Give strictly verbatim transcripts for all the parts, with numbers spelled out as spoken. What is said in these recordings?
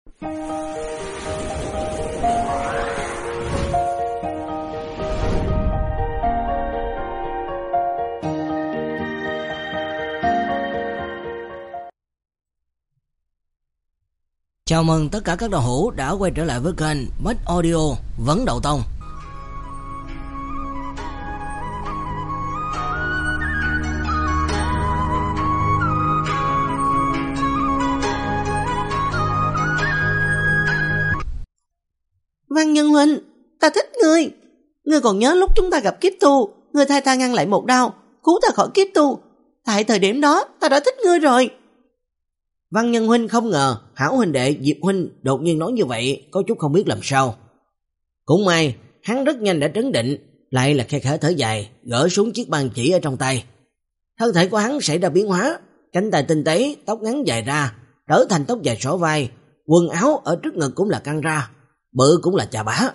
Chào mừng tất cả các đạo hữu đã quay trở lại với kênh Bách Audio Vấn Đầu Tông. Văn Nhân huynh, ta thích ngươi. Ngươi còn nhớ lúc chúng ta gặp kiếp tu, ngươi thay ta ngăn lại một đao, cứu ta khỏi kiếp tu. Tại thời điểm đó, ta đã thích ngươi rồi. Văn Nhân huynh không ngờ hảo huynh đệ Diệp huynh đột nhiên nói như vậy, có chút không biết làm sao. Cũng may hắn rất nhanh đã trấn định, lại là khe khẽ thở dài, gỡ xuống chiếc bàn chỉ ở trong tay. Thân thể của hắn xảy ra biến hóa, cánh tay tinh tế, tóc ngắn dài ra, trở thành tóc dài xõa vai, quần áo ở trước ngực cũng là căng ra, bự cũng là chà bá.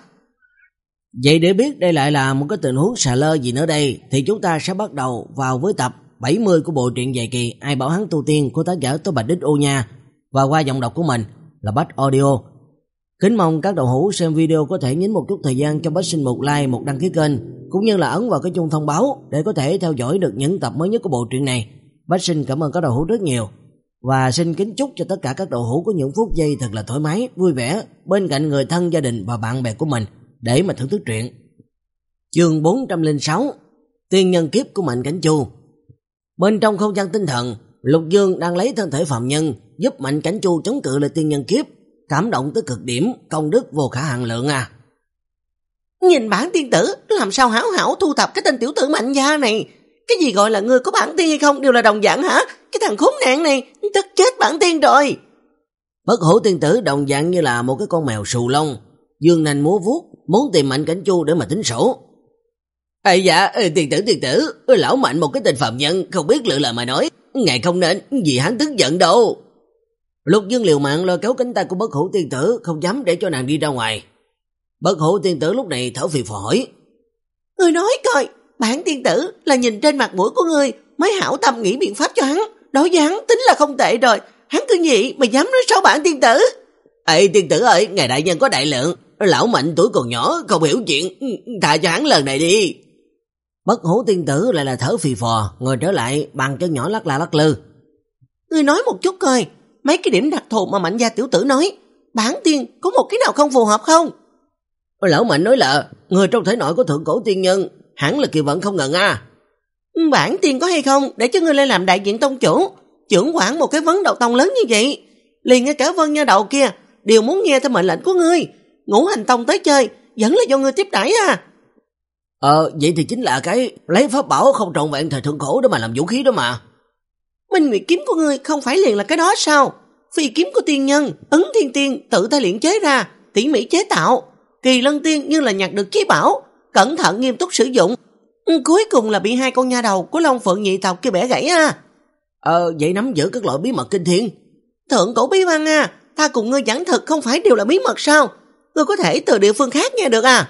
Vậy để biết đây lại là một cái tình huống xà lơ gì nữa đây, thì chúng ta sẽ bắt đầu vào với tập bảy mươi của bộ truyện dài kỳ Ai Bảo Hắn Tu Tiên của tác giả Tô Bạch Đích Ô Nha, và qua giọng đọc của mình là Bách Audio. Kính mong các đạo hữu xem video có thể nhấn một chút thời gian cho Bách xin một like, một đăng ký kênh, cũng như là ấn vào cái chuông thông báo để có thể theo dõi được những tập mới nhất của bộ truyện này. Bách xin cảm ơn các đạo hữu rất nhiều, và xin kính chúc cho tất cả các đạo hữu có những phút giây thật là thoải mái, vui vẻ bên cạnh người thân, gia đình và bạn bè của mình để mà thưởng thức truyện. Chương bốn trăm lẻ sáu, Tiên nhân kiếp của Mạnh Cảnh Chu. Bên trong không gian tinh thần, Lục Dương đang lấy thân thể phạm nhân giúp Mạnh Cảnh Chu chống cự lại tiên nhân kiếp, cảm động tới cực điểm, công đức vô khả hạn lượng à. Nhìn bản tiên tử, làm sao hảo hảo thu thập cái tên tiểu tử Mạnh gia này. Cái gì gọi là ngươi có bản tiên hay không đều là đồng dạng hả? Cái thằng khốn nạn này, tức chết bản tiên rồi. Bất hủ tiên tử đồng dạng như là một cái con mèo xù lông, dương nanh múa vuốt, muốn tìm Mạnh Cảnh Chu để mà tính sổ. Ê dạ, ê, tiên tử tiên tử, lão Mạnh một cái tên phạm nhân không biết lựa lời mà nói, ngài không nên, vì hắn tức giận đâu. Lục Dương liều mạng lôi kéo cánh tay của bất hủ tiên tử, không dám để cho nàng đi ra ngoài. Bất hủ tiên tử lúc này thở phì phò hỏi: Ngươi nói coi, bản tiên tử là nhìn trên mặt mũi của ngươi mới hảo tâm nghĩ biện pháp cho hắn, đối với hắn tính là không tệ rồi, hắn cứ vậy mà dám nói xấu bản tiên tử. Ê tiên tử ơi, ngài đại nhân có đại lượng, lão Mạnh tuổi còn nhỏ không hiểu chuyện, tha cho hắn lần này đi. Bất hủ tiên tử lại là thở phì phò, ngồi trở lại bàn chân nhỏ lắc la lắc lư. Ngươi nói một chút coi, mấy cái điểm đặc thù mà Mạnh gia tiểu tử nói, bản tiên có một cái nào không phù hợp không? Lão Mạnh nói là người trong thể nội của thượng cổ tiên nhân, hẳn là kỳ vận không ngần à. Bản tiên có hay không để cho ngươi lên làm đại diện tông chủ, trưởng quản một cái vấn đầu tông lớn như vậy, liền ngay cả Vân Nha Đầu kia đều muốn nghe theo mệnh lệnh của ngươi. Ngũ Hành Tông tới chơi vẫn là do ngươi tiếp đãi à? Ờ, vậy thì chính là cái lấy pháp bảo không trọn vẹn thời thượng cổ đó mà làm vũ khí đó mà. Minh Nguyệt kiếm của ngươi không phải liền là cái đó sao? Phi kiếm của tiên nhân, Ấn Thiên Tiên tự tay luyện chế ra, tỉ mỉ chế tạo. Kỳ Lân Tiên như là nhặt được chí bảo, cẩn thận nghiêm túc sử dụng. Cuối cùng là bị hai con nha đầu của Long Phượng nhị tộc kia bẻ gãy à. Ờ, vậy nắm giữ các loại bí mật kinh thiên. Thượng cổ bí văn à, ta cùng ngươi giảng thực không phải đều là bí mật sao? Ngươi có thể từ địa phương khác nghe được à?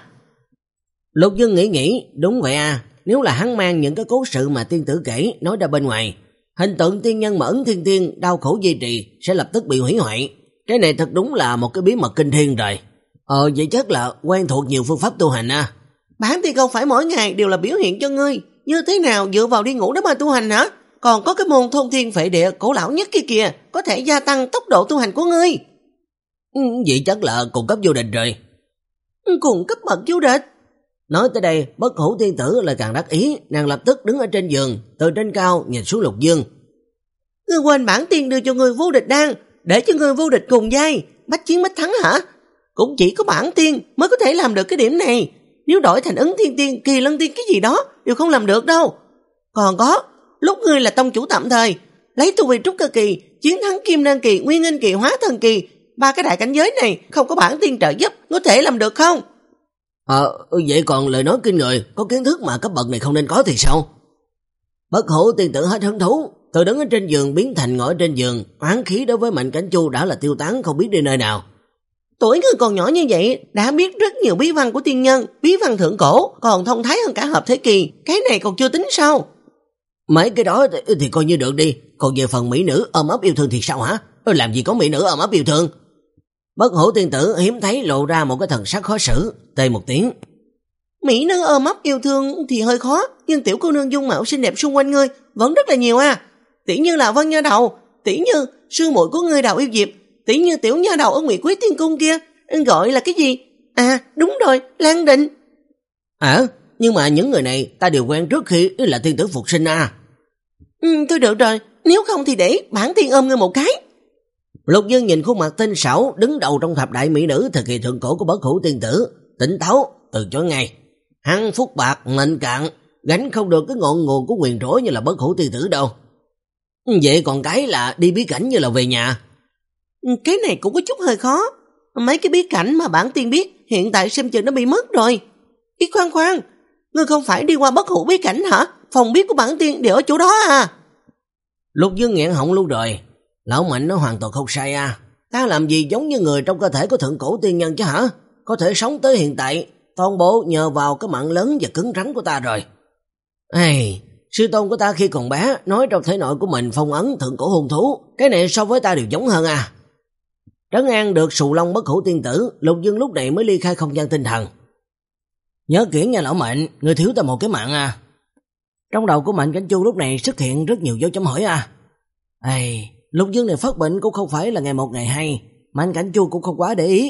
Lục Dương nghĩ nghĩ, đúng vậy à, nếu là hắn mang những cái cố sự mà tiên tử kể nói ra bên ngoài, hình tượng tiên nhân mà Ấn Thiên Tiên đau khổ duy trì sẽ lập tức bị hủy hoại. Cái này thật đúng là một cái bí mật kinh thiên rồi. Ờ, vậy chắc là quen thuộc nhiều phương pháp tu hành à. Bản tiên không phải mỗi ngày đều là biểu hiện cho ngươi, như thế nào dựa vào đi ngủ đó mà tu hành hả? Còn có cái môn thôn thiên phệ địa cổ lão nhất kia kìa, có thể gia tăng tốc độ tu hành của ngươi. Ừ, vậy chắc là cung cấp vô địch rồi. Cung cấp bậc vô địch? Nói tới đây, bất hủ tiên tử lại càng đắc ý, nàng lập tức đứng ở trên giường, từ trên cao nhìn xuống Lục Dương. Ngươi quên bản tiên đưa cho ngươi vô địch đan, để cho ngươi vô địch cùng giai, bách chiến bách thắng hả? Cũng chỉ có bản tiên mới có thể làm được cái điểm này, nếu đổi thành Ấn Thiên Tiên, Kỳ Lân Tiên cái gì đó đều không làm được đâu. Còn có, lúc ngươi là tông chủ tạm thời, lấy tu vi trúc cơ kỳ, chiến thắng Kim Đan kỳ, Nguyên Anh kỳ, Hóa Thần kỳ, ba cái đại cảnh giới này không có bản tiên trợ giúp, có thể làm được không? Ờ, vậy còn lời nói kinh người, có kiến thức mà cấp bậc này không nên có thì sao? Bất hủ tiên tử hết hứng thú, từ đứng ở trên giường biến thành ngồi trên giường, oán khí đối với Mạnh Cảnh Chu đã là tiêu tán không biết đi nơi nào. Tuổi ngươi còn nhỏ như vậy, đã biết rất nhiều bí văn của tiên nhân, bí văn thượng cổ, còn thông thái hơn cả hợp thế kỳ, cái này còn chưa tính sao? Mấy cái đó thì, thì coi như được đi, còn về phần mỹ nữ ôm ấp yêu thương thì sao hả? Làm gì có mỹ nữ ôm ấp yêu thương? Bất Hủ tiên tử hiếm thấy lộ ra một cái thần sắc khó xử, tê một tiếng. Mỹ nữ ôm ấp yêu thương thì hơi khó, nhưng tiểu cô nương dung mạo xinh đẹp xung quanh ngươi vẫn rất là nhiều à. Tỷ như là Vân Nha Đầu, tỷ như sư muội của ngươi Đào Yêu Diệp, tỷ như tiểu nha đầu ở Ngụy Quế Tiên Cung kia, gọi là cái gì? À, đúng rồi, Lan Định. À, nhưng mà những người này ta đều quen trước khi là tiên tử phục sinh à. Ừ, thôi được rồi, nếu không thì để bản tiên ôm ngươi một cái. Lục Dương nhìn khuôn mặt tinh xảo đứng đầu trong thập đại mỹ nữ thời kỳ thượng cổ của Bất Hủ tiên tử, tỉnh táo từ chối ngay. Hắn phúc bạc mệnh cạn, gánh không được cái ngọn nguồn của quyền rỗi như là Bất Hủ tiên tử đâu. Vậy còn cái là đi bí cảnh như là về nhà. Cái này cũng có chút hơi khó. Mấy cái bí cảnh mà bản tiên biết hiện tại xem chừng nó bị mất rồi. Ý khoan khoan, ngươi không phải đi qua Bất Hủ bí cảnh hả? Phòng biết của bản tiên đều ở chỗ đó à? Lục Dương nghẹn họng luôn rồi. Lão Mạnh nó hoàn toàn không sai à. Ta làm gì giống như người trong cơ thể của thượng cổ tiên nhân chứ hả? Có thể sống tới hiện tại, toàn bộ nhờ vào cái mạng lớn và cứng rắn của ta rồi. Ê, sư tôn của ta khi còn bé nói trong thể nội của mình phong ấn thượng cổ hung thú. Cái này so với ta đều giống hơn à. Trấn an được Sù Long Bất Hủ tiên tử, Lục Dương lúc này mới ly khai không gian tinh thần. Nhớ kỹ nha lão Mạnh, người thiếu ta một cái mạng à. Trong đầu của Mạnh Cảnh Chu lúc này xuất hiện rất nhiều dấu chấm hỏi à. Ê, Lục Dương này phát bệnh cũng không phải là ngày một ngày hai, Mạnh Cảnh Chu cũng không quá để ý.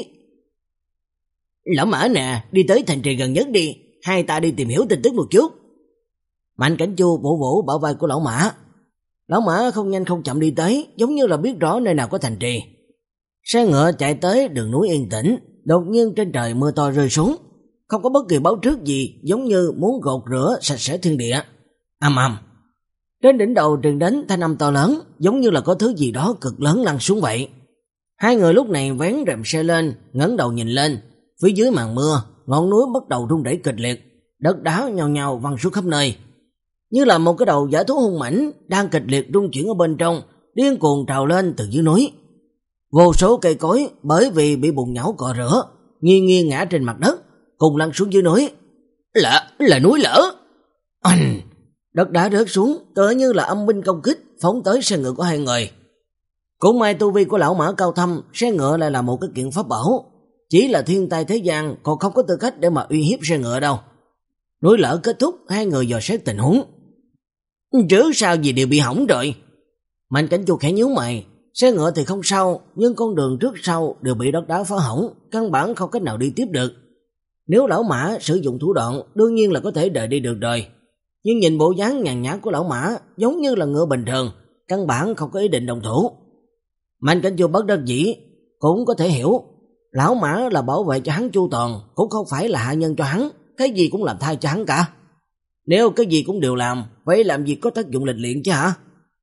Lão Mã nè, đi tới thành trì gần nhất đi, hai ta đi tìm hiểu tin tức một chút. Mạnh Cảnh Chu vỗ vỗ bảo vai của lão Mã. Lão Mã không nhanh không chậm đi tới, giống như là biết rõ nơi nào có thành trì. Xe ngựa chạy tới đường núi yên tĩnh, đột nhiên trên trời mưa to rơi xuống, không có bất kỳ báo trước gì, giống như muốn gột rửa sạch sẽ thiên địa. Ầm ầm. Trên đỉnh đầu truyền đến thanh âm to lớn, giống như là có thứ gì đó cực lớn lăn xuống vậy. Hai người lúc này vén rèm xe lên, ngẩng đầu nhìn lên, phía dưới màn mưa, ngọn núi bắt đầu rung rẩy kịch liệt, đất đá nhào nhào văng xuống khắp nơi, như là một cái đầu dã thú hung mãnh đang kịch liệt rung chuyển ở bên trong, điên cuồng trào lên từ dưới núi. Vô số cây cối bởi vì bị bùn nhão cọ rửa, nghiêng nghiêng ngã trên mặt đất, cùng lăn xuống dưới núi. Là, là núi lở. Anh, đất đá rớt xuống, tựa như là âm binh công kích, phóng tới xe ngựa của hai người. Cũng may tu vi của lão Mã cao thâm, xe ngựa lại là một cái kiện pháp bảo. Chỉ là thiên tai thế gian, còn không có tư cách để mà uy hiếp xe ngựa đâu. Núi lở kết thúc, hai người dò xét tình huống. Trước sau gì đều bị hỏng rồi. Mạnh Cảnh Chu khẽ nhíu mày. Xe ngựa thì không sao, nhưng con đường trước sau đều bị đất đá phá hỏng, căn bản không cách nào đi tiếp được. Nếu lão Mã sử dụng thủ đoạn, đương nhiên là có thể đợi đi được rồi. Nhưng nhìn bộ dáng nhàn nhã của lão Mã, giống như là ngựa bình thường, căn bản không có ý định động thủ. Mạnh Cảnh Chu bất đắc dĩ, cũng có thể hiểu. Lão Mã là bảo vệ cho hắn chu toàn, cũng không phải là hạ nhân cho hắn, cái gì cũng làm thay cho hắn cả. Nếu cái gì cũng đều làm, vậy làm gì có tác dụng lịch luyện chứ hả?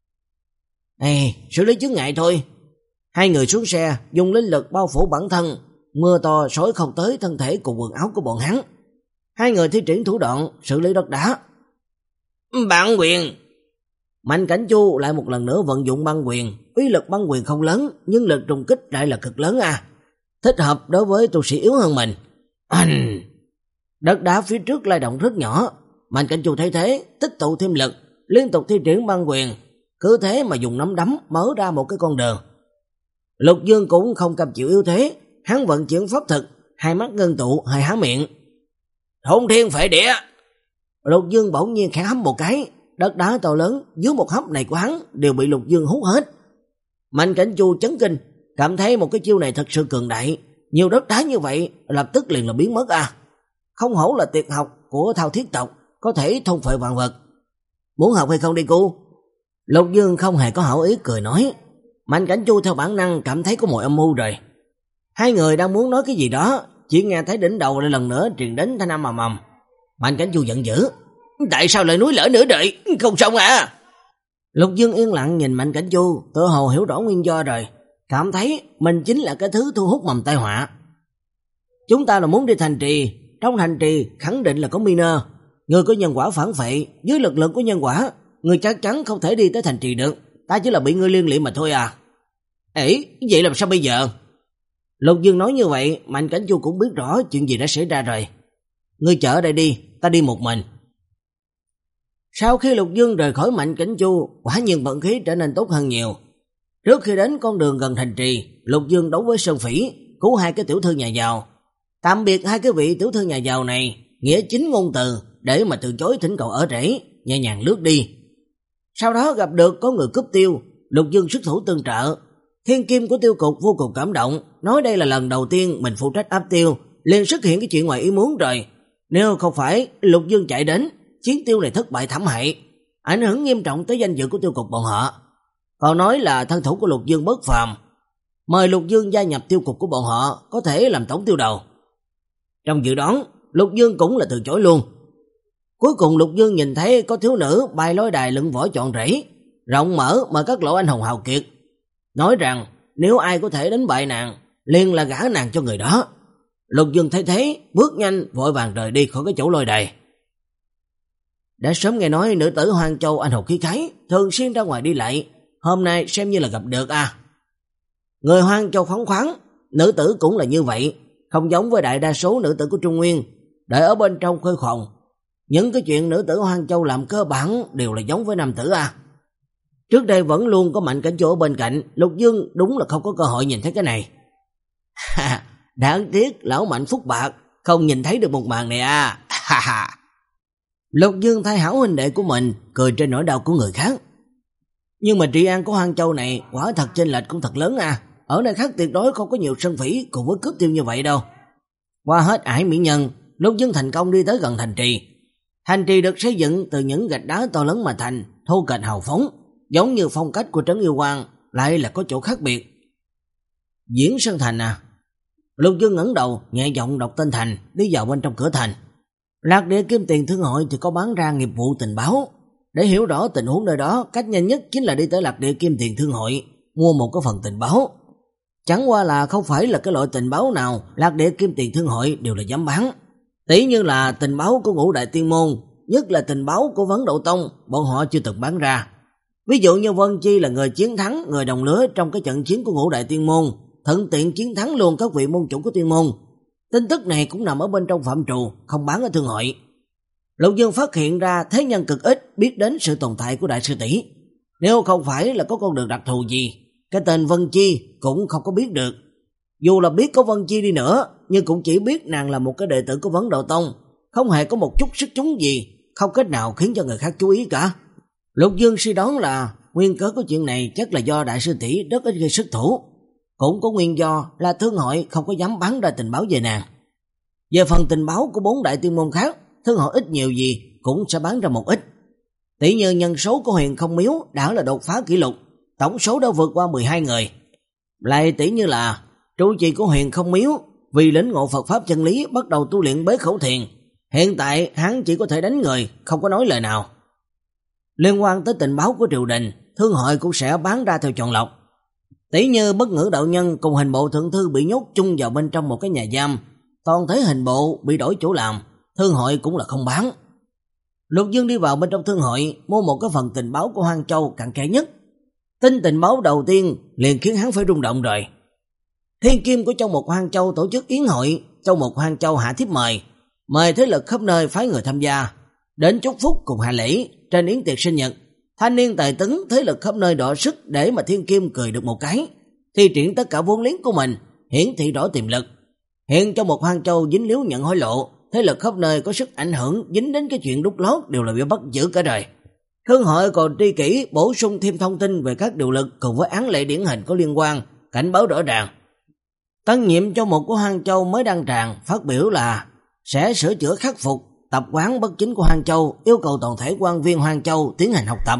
Ê, xử lý chướng ngại thôi. Hai người xuống xe, dùng linh lực bao phủ bản thân, mưa to xối không tới thân thể cùng quần áo của bọn hắn. Hai người thi triển thủ đoạn xử lý đất đá. Băng quyền. Mạnh Cảnh Chu lại một lần nữa vận dụng băng quyền. Uy lực băng quyền không lớn, nhưng lực trùng kích lại là cực lớn à. Thích hợp đối với tu sĩ yếu hơn mình. Anh. Đất đá phía trước lay động rất nhỏ. Mạnh Cảnh Chu thấy thế, tích tụ thêm lực, liên tục thi triển băng quyền, cứ thế mà dùng nắm đấm mở ra một cái con đường. Lục Dương cũng không cam chịu yếu thế, hắn vận chuyển pháp thực, hai mắt ngưng tụ, hơi há miệng. Thôn thiên phệ địa. Lục Dương bỗng nhiên khẽ hấm một cái, đất đá to lớn dưới một hấp này của hắn đều bị Lục Dương hút hết. Mạnh Cảnh Chu chấn kinh, cảm thấy một cái chiêu này thật sự cường đại, nhiều đất đá như vậy lập tức liền là biến mất à. Không hổ là tuyệt học của Thao Thiết tộc, có thể thôn phệ vạn vật. Muốn học hay không đi cô? Lục Dương không hề có hảo ý cười nói. Mạnh Cảnh Chu theo bản năng cảm thấy có một âm mưu rồi. Hai người đang muốn nói cái gì đó, chỉ nghe thấy đỉnh đầu lại lần nữa truyền đến thanh âm ầm ầm. Mạnh Cảnh Chu giận dữ. Tại sao lại núi lở nữa đợi? Không xong à? Lục Dương yên lặng nhìn Mạnh Cảnh Chu, tự hồ hiểu rõ nguyên do rồi, cảm thấy mình chính là cái thứ thu hút mầm tai họa. Chúng ta là muốn đi thành trì, trong thành trì khẳng định là có Miner. Người có nhân quả phản phệ, dưới lực lượng của nhân quả, người chắc chắn không thể đi tới thành trì được, ta chỉ là bị ngươi liên lụy mà thôi à. Ê, vậy làm sao bây giờ? Lục Dương nói như vậy, Mạnh Cảnh Chu cũng biết rõ chuyện gì đã xảy ra rồi. Ngươi chờ ở đây đi, ta đi một mình. Sau khi Lục Dương rời khỏi Mạnh Cảnh Chu, quả nhiên vận khí trở nên tốt hơn nhiều. Trước khi đến con đường gần thành trì, Lục Dương đấu với Sơn Phỉ, cứu hai cái tiểu thư nhà giàu. Tạm biệt hai cái vị tiểu thư nhà giàu này, nghĩa chính ngôn từ để mà từ chối thỉnh cầu ở rễ, nhẹ nhàng lướt đi. Sau đó gặp được có người cướp tiêu, Lục Dương xuất thủ tương trợ. Thiên kim của tiêu cục vô cùng cảm động, nói đây là lần đầu tiên mình phụ trách áp tiêu, liền xuất hiện cái chuyện ngoài ý muốn rồi. Nếu không phải Lục Dương chạy đến, chiến tiêu này thất bại thảm hại, ảnh hưởng nghiêm trọng tới danh dự của tiêu cục bọn họ. Còn nói là thân thủ của Lục Dương bất phàm, mời Lục Dương gia nhập tiêu cục của bọn họ, có thể làm tổng tiêu đầu. Trong dự đoán, Lục Dương cũng là từ chối luôn. Cuối cùng Lục Dương nhìn thấy có thiếu nữ bay lối đài lưng võ trọn rẫy, rộng mở mời các lộ anh hùng hào kiệt, nói rằng nếu ai có thể đánh bại nàng, liền là gả nàng cho người đó. Lục Dương thấy thế, bước nhanh vội vàng rời đi khỏi cái chỗ lôi đài. Đã sớm nghe nói nữ tử Hoang Châu anh hùng khí khái, thường xuyên ra ngoài đi lại, hôm nay xem như là gặp được à. Người Hoang Châu phóng khoáng, nữ tử cũng là như vậy, không giống với đại đa số nữ tử của Trung Nguyên, đợi ở bên trong khơi khòng. Những cái chuyện nữ tử Hoang Châu làm cơ bản đều là giống với nam tử à. Trước đây vẫn luôn có Mạnh Cảnh Châu ở bên cạnh, Lục Dương đúng là không có cơ hội nhìn thấy cái này. Ha, đáng tiếc lão Mạnh phúc bạc, không nhìn thấy được một màn này à. Ha ha. Lục Dương thay hảo huynh đệ của mình, cười trên nỗi đau của người khác. Nhưng mà trị an của Hoang Châu này quả thật chênh lệch cũng thật lớn à. Ở nơi khác tuyệt đối không có nhiều sân phỉ cùng với cướp tiêu như vậy đâu. Qua hết ải mỹ nhân, Lục Dương thành công đi tới gần thành trì. Thành trì được xây dựng từ những gạch đá to lớn mà thành, thô kệch hào phóng, giống như phong cách của trấn Yêu Quang, lại là có chỗ khác biệt. Diễn Sơn Thành à? Lục Dương ngẩng đầu, nhẹ giọng đọc tên thành, đi vào bên trong cửa thành. Lạc Địa Kim Tiền Thương Hội thì có bán ra nghiệp vụ tình báo. Để hiểu rõ tình huống nơi đó, cách nhanh nhất chính là đi tới Lạc Địa Kim Tiền Thương Hội, mua một cái phần tình báo. Chẳng qua là không phải là cái loại tình báo nào Lạc Địa Kim Tiền Thương Hội đều là dám bán. Tỷ như là tình báo của Ngũ Đại Tiên Môn, nhất là tình báo của Vấn Đậu Tông, bọn họ chưa từng bán ra. Ví dụ như Vân Chi là người chiến thắng người đồng lứa trong cái trận chiến của Ngũ Đại Tiên Môn, thuận tiện chiến thắng luôn các vị môn chủ của Tiên Môn. Tin tức này cũng nằm ở bên trong phạm trù, không bán ở thương hội. Lục Dương phát hiện ra thế nhân cực ít biết đến sự tồn tại của đại sư tỷ. Nếu không phải là có con đường đặc thù gì, cái tên Vân Chi cũng không có biết được. Dù là biết có Vân Chi đi nữa, nhưng cũng chỉ biết nàng là một cái đệ tử của Vấn Đậu Tông, không hề có một chút sức chúng gì, không cách nào khiến cho người khác chú ý cả. Lục Dương suy đoán là nguyên cớ của chuyện này chắc là do đại sư tỷ rất ít gây sức thủ, cũng có nguyên do là thương hội không có dám bán ra tình báo về nàng. Về phần tình báo của bốn đại tiên môn khác, thương hội ít nhiều gì cũng sẽ bán ra một ít. Tỷ như nhân số của Huyền Không Miếu đã là đột phá kỷ lục, tổng số đã vượt qua mười hai người. Lại tỷ như là trụ trì của Huyền Không Miếu vì lĩnh ngộ Phật pháp chân lý bắt đầu tu luyện Bế Khẩu Thiền, hiện tại hắn chỉ có thể đánh người, không có nói lời nào. Liên quan tới tình báo của triều đình, thương hội cũng sẽ bán ra theo chọn lọc. Tỷ như Bất Ngữ đạo nhân cùng Hình Bộ thượng thư bị nhốt chung vào bên trong một cái nhà giam, toàn thấy Hình Bộ bị đổi chỗ làm, thương hội cũng là không bán. Lục Dương đi vào bên trong thương hội, mua một cái phần tình báo của Hoang Châu cặn kẽ nhất. Tin tình báo đầu tiên liền khiến hắn phải rung động rồi. Thiên kim của Châu Mục Hoang Châu tổ chức yến hội, Châu Mục Hoang Châu hạ thiếp mời, mời thế lực khắp nơi phái người tham gia, đến chúc phúc cùng hạ lễ trên yến tiệc sinh nhật. Thanh niên tài tấn thế lực khắp nơi đọ sức để mà Thiên Kim cười được một cái, thi triển tất cả vốn liếng của mình, hiển thị rõ tiềm lực. Hiện Châu Mục Hoang Châu dính líu nhận hối lộ, thế lực khắp nơi có sức ảnh hưởng dính đến cái chuyện đút lót đều là bị bắt giữ cả đời. Thương hội còn tri kỷ bổ sung thêm thông tin về các điều lực cùng với án lệ điển hình có liên quan, cảnh báo rõ ràng. Tân nhiệm Châu Mục của Hoang Châu mới đăng tràng phát biểu là sẽ sửa chữa khắc phục tập quán bất chính của Hoang Châu, yêu cầu toàn thể quan viên Hoang Châu tiến hành học tập.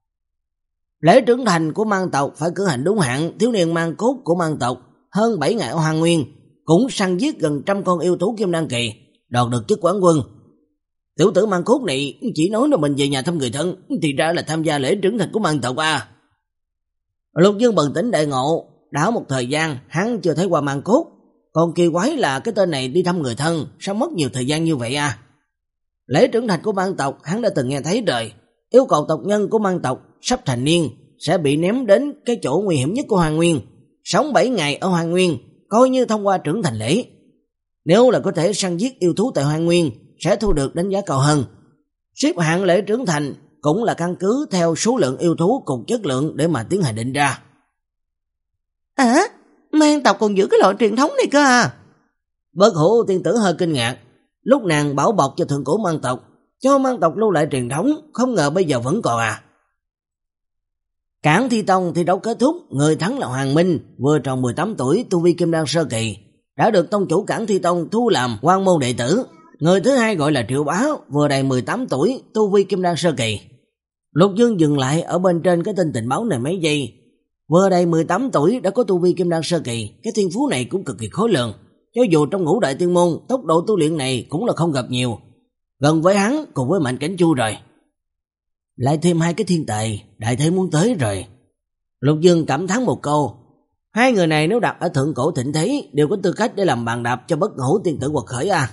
Lễ trưởng thành của mang tộc phải cử hành đúng hạn, thiếu niên mang cốt của mang tộc hơn bảy ngày ở Hoàng Nguyên cũng săn giết gần trăm con yêu thú kim đan kỳ, đoạt được chức quán quân. Tiểu tử mang cốt này chỉ nói là mình về nhà thăm người thân, thì ra là tham gia lễ trưởng thành của mang tộc à. Lục Dương bừng tỉnh đại ngộ, đã một thời gian hắn chưa thấy qua mang cốt, còn kỳ quái là cái tên này đi thăm người thân sao mất nhiều thời gian như vậy à. Lễ trưởng thành của mang tộc hắn đã từng nghe thấy rồi, yêu cầu tộc nhân của mang tộc sắp thành niên sẽ bị ném đến cái chỗ nguy hiểm nhất của Hoàng Nguyên, sống bảy ngày ở Hoàng Nguyên coi như thông qua trưởng thành lễ. Nếu là có thể săn giết yêu thú tại Hoàng Nguyên sẽ thu được đánh giá cao hơn. Xếp hạng lễ trưởng thành cũng là căn cứ theo số lượng yêu thú cùng chất lượng để mà tiến hành định ra. À, Mang tộc còn giữ cái loại truyền thống này cơ à? Bất Hủ tiên tử hơi kinh ngạc, lúc nàng bảo bọc cho thượng cổ mang tộc, cho mang tộc lưu lại truyền thống, không ngờ bây giờ vẫn còn à. Cảng Thi Tông thi đấu kết thúc, người thắng là Hoàng Minh, vừa tròn mười tám tuổi, tu vi kim đan sơ kỳ, đã được tông chủ Cảng Thi Tông thu làm quan môn đệ tử. Người thứ hai gọi là Triệu Bá, vừa đầy mười tám tuổi, tu vi kim đan sơ kỳ. Lục Dương dừng lại ở bên trên cái tin tình báo này mấy giây. Vừa đầy mười tám tuổi đã có tu vi kim đan sơ kỳ, cái thiên phú này cũng cực kỳ khó lường. Cho dù trong ngũ đại tiên môn, tốc độ tu luyện này cũng là không gặp nhiều. Gần với hắn cùng với Mạnh Cảnh Chu rồi. Lại thêm hai cái thiên tài, đại thế muốn tới rồi. Lục Dương cảm thán một câu. Hai người này nếu đặt ở thượng cổ thịnh thế đều có tư cách để làm bàn đạp cho Bất Hủ tiên tử quật khởi à.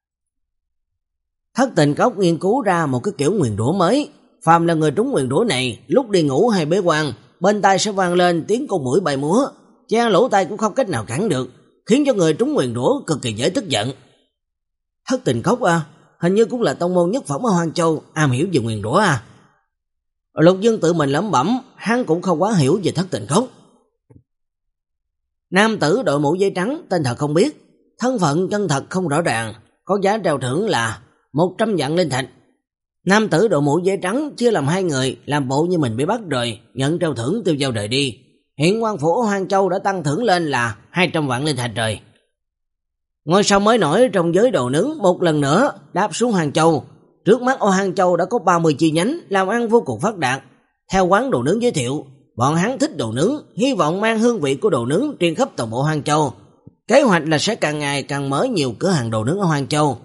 Thất Tình Cốc nghiên cứu ra một cái kiểu nguyền rủa mới. Phàm là người trúng nguyền rủa này, lúc đi ngủ hay bế quan, bên tai sẽ vang lên tiếng con muỗi bay múa, che lỗ tai cũng không cách nào cản được, khiến cho người trúng nguyền rủa cực kỳ dễ tức giận. Thất Tình Cốc à, hình như cũng là tông môn nhất phẩm ở Hoang Châu, am hiểu về nguyền rủa à. Lục Dương tự mình lẩm bẩm, hắn cũng không quá hiểu về Thất Tình Cốc. Nam tử đội mũ giấy trắng, tên thật không biết, thân phận chân thật không rõ ràng, có giá treo thưởng là một trăm vạn linh thạch. Nam tử đội mũ giấy trắng chia làm hai người, làm bộ như mình bị bắt rồi, nhận treo thưởng tiêu dao đời đi. Hiện quan phủ Hoang Châu đã tăng thưởng lên là hai trăm vạn linh thạch rồi. Ngôi sao mới nổi trong giới đồ nướng một lần nữa đáp xuống Hoang Châu. Trước mắt ở Hoang Châu đã có ba mươi chi nhánh, làm ăn vô cùng phát đạt. Theo quán đồ nướng giới thiệu, bọn hắn thích đồ nướng, hy vọng mang hương vị của đồ nướng truyền khắp toàn bộ Hoang Châu. Kế hoạch là sẽ càng ngày càng mở nhiều cửa hàng đồ nướng ở Hoang Châu.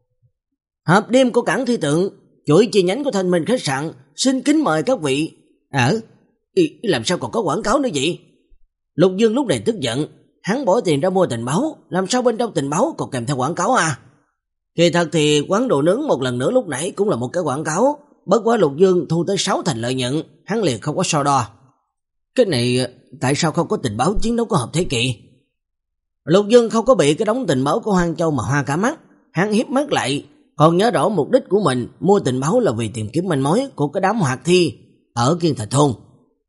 Hộp đêm của Cảng Thi Tượng, chuỗi chi nhánh của Thanh Minh khách sạn, xin kính mời các vị. Ở, ý, làm sao còn có quảng cáo nữa vậy? Lục Dương lúc này tức giận, hắn bỏ tiền ra mua tình báo, làm sao bên trong tình báo còn kèm theo quảng cáo à? Kỳ thật thì quán đồ nướng một lần nữa lúc nãy cũng là một cái quảng cáo, bất quá Lục Dương thu tới sáu thành lợi nhuận, hắn liền không có so đo. Cái này tại sao không có tình báo chiến đấu của hợp thế kỷ? Lục Dương không có bị cái đống tình báo của Hoang Châu mà hoa cả mắt, hắn hiếp mắt lại, còn nhớ rõ mục đích của mình mua tình báo là vì tìm kiếm manh mối của cái đám hoạt thi ở Kiên Thạch Thôn.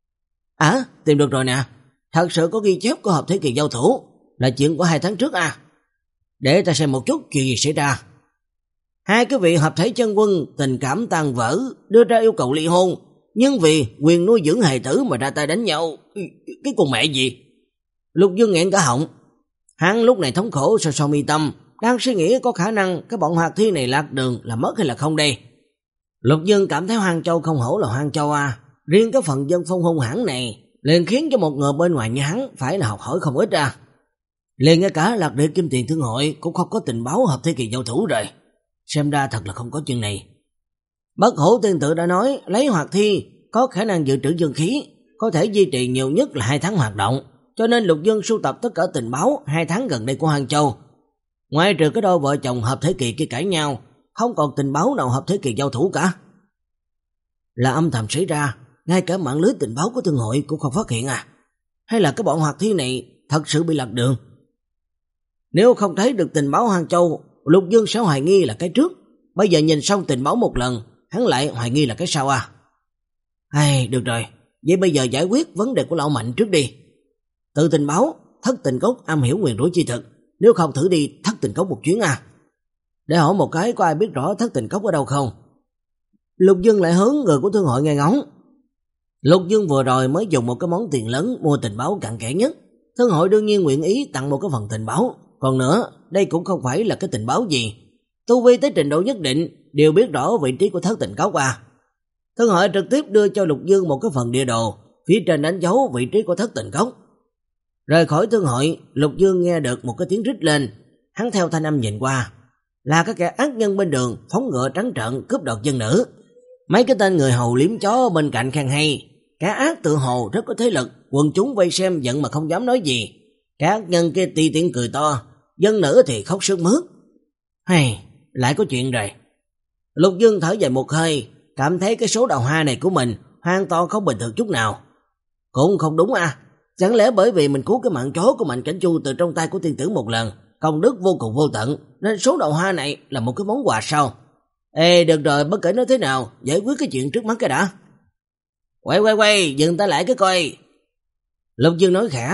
À, tìm được rồi nè, thật sự có ghi chép của hợp thế kỷ giao thủ, là chuyện của hai tháng trước à. Để ta xem một chút chuyện gì xảy ra. Hai cái vị hợp thể chân quân tình cảm tan vỡ, đưa ra yêu cầu ly hôn, nhưng vì quyền nuôi dưỡng hài tử mà ra tay đánh nhau. Cái con mẹ gì? Lục Dương nghẹn cả họng. Hắn lúc này thống khổ so so mi tâm, đang suy nghĩ có khả năng cái bọn hoạt thi này lạc đường là mất hay là không đây. Lục Dương cảm thấy Hoang Châu không hổ là Hoang Châu à, riêng cái phần dân phong hung hãn này liền khiến cho một người bên ngoài như hắn phải là học hỏi không ít à. Liền ngay cả Lạc Địa Kim Tiền Thương Hội cũng không có tình báo hợp thế kỷ giao thủ rồi. Xem ra thật là không có chuyện này. Bất Hủ tiên tử đã nói lấy hoạt thi có khả năng dự trữ dương khí, có thể duy trì nhiều nhất là hai tháng hoạt động, cho nên Lục Dương sưu tập tất cả tình báo hai tháng gần đây của Hoang Châu. Ngoài trừ cái đôi vợ chồng hợp thế kỷ kia cãi nhau, không còn tình báo nào hợp thế kỷ giao thủ cả. Là âm thầm xảy ra, ngay cả mạng lưới tình báo của thương hội cũng không phát hiện à? Hay là cái bọn hoạt thi này thật sự bị lạc đường? Nếu không thấy được tình báo Hoang Châu, Lục Dương sẽ hoài nghi là cái trước. Bây giờ nhìn xong tình báo một lần, hắn lại hoài nghi là cái sau à? Ai, được rồi, vậy bây giờ giải quyết vấn đề của lão Mạnh trước đi. Từ tình báo, Thất Tình Cốc am hiểu nguyền rủa chi thực, nếu không thử đi Thất Tình Cốc một chuyến à? Để hỏi một cái có ai biết rõ Thất Tình Cốc ở đâu không? Lục Dương lại hướng người của thương hội nghe ngóng. Lục Dương vừa rồi mới dùng một cái món tiền lớn mua tình báo cặn kẽ nhất, thương hội đương nhiên nguyện ý tặng một cái phần tình báo. Còn nữa, đây cũng không phải là cái tình báo gì, tu vi tới trình độ nhất định đều biết rõ vị trí của Thất Tình Cốc à. Thương hội trực tiếp đưa cho Lục Dương một cái phần địa đồ, phía trên đánh dấu vị trí của Thất Tình Cốc. Rời khỏi thương hội, Lục Dương nghe được một cái tiếng rít lên, hắn theo thanh âm nhìn qua, là các kẻ ác nhân bên đường phóng ngựa trắng trợn cướp đoạt dân nữ. Mấy cái tên người hầu liếm chó bên cạnh khen hay, kẻ ác tự hồ rất có thế lực, quần chúng vây xem giận mà không dám nói gì. Kẻ ác nhân kia ti tiếng cười to, dân nữ thì khóc sướt mướt. Hay, lại có chuyện rồi. Lục Dương thở dài một hơi, cảm thấy cái số đào hoa này của mình hoàn toàn không bình thường chút nào. Cũng không đúng à, chẳng lẽ bởi vì mình cứu cái mạng chó của Mạnh Cảnh Chu từ trong tay của tiên tử một lần, công đức vô cùng vô tận, nên số đào hoa này là một cái món quà sao? Ê, được rồi, bất kể nói thế nào, giải quyết cái chuyện trước mắt cái đã. Quay quay quay, dừng ta lại cái coi. Lục Dương nói khẽ,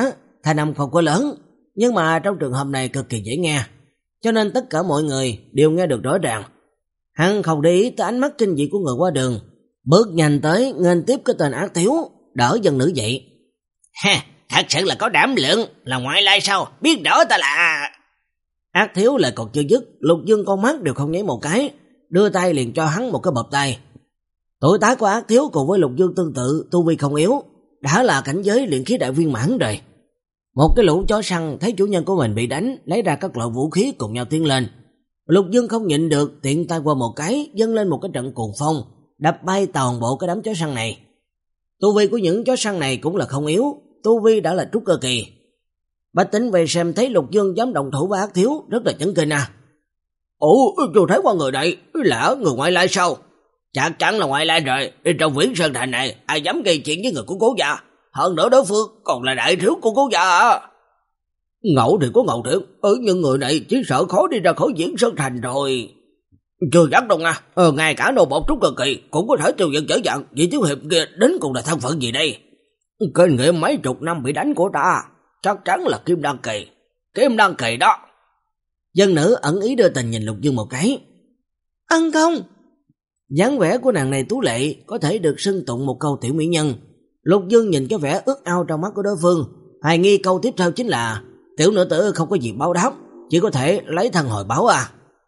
thanh âm không có lớn, nhưng mà trong trường hợp này cực kỳ dễ nghe, cho nên tất cả mọi người đều nghe được rõ ràng. Hắn không để ý tới ánh mắt kinh dị của người qua đường, bước nhanh tới nghênh tiếp cái tên ác thiếu, đỡ dân nữ dậy. Ha, thật sự là có đảm lượng, là ngoại lai sao, biết rõ ta là... Ác thiếu lại còn chưa dứt, Lục Dương con mắt đều không nháy một cái, đưa tay liền cho hắn một cái bập tay. Tuổi tác của ác thiếu cùng với Lục Dương tương tự, tu vi không yếu, đã là cảnh giới luyện khí đại viên mãn rồi. Một cái lũ chó săn thấy chủ nhân của mình bị đánh, lấy ra các loại vũ khí cùng nhau tiến lên. Lục Dương không nhịn được, tiện tay qua một cái, dâng lên một cái trận cuồng phong, đập bay toàn bộ cái đám chó săn này. Tu vi của những chó săn này cũng là không yếu, tu vi đã là trúc cơ kỳ. Bách Tính về xem thấy Lục Dương dám động thủ với ác thiếu, rất là chấn kinh à. Ủa, tôi thấy qua người này, là người ngoại lai sao? Chắc chắn là ngoại lai rồi, đi trong Viễn Sơn Thành này, ai dám gây chuyện với người của Cố gia? Hơn nữa đối phương còn là đại thiếu của Cố gia à? Ngẫu thì có ngẫu thiệt, ừ, nhưng người này chỉ sợ khó đi ra khỏi Viễn Sơn Thành rồi. Chưa chắc đâu nha, ờ, ngay cả đồ bột trúc cơ kỳ cũng có thể tiêu diệt dễ dàng, vì thiếu hiệp kia đến cùng là thân phận gì đây? Kinh nghiệm mấy chục năm bị đánh của ta, chắc chắn là Kim Đan kỳ, Kim Đan kỳ đó. Dân nữ ẩn ý đưa tình nhìn Lục Dương một cái. Ân Công. Dáng vẻ của nàng này tú lệ, có thể được xưng tụng một câu tiểu mỹ nhân. Lục Dương nhìn cái vẻ ước ao trong mắt của đối phương, hoài nghi câu tiếp theo chính là tiểu nữ tử không có gì báo đáp, chỉ có thể lấy thân hồi báo à.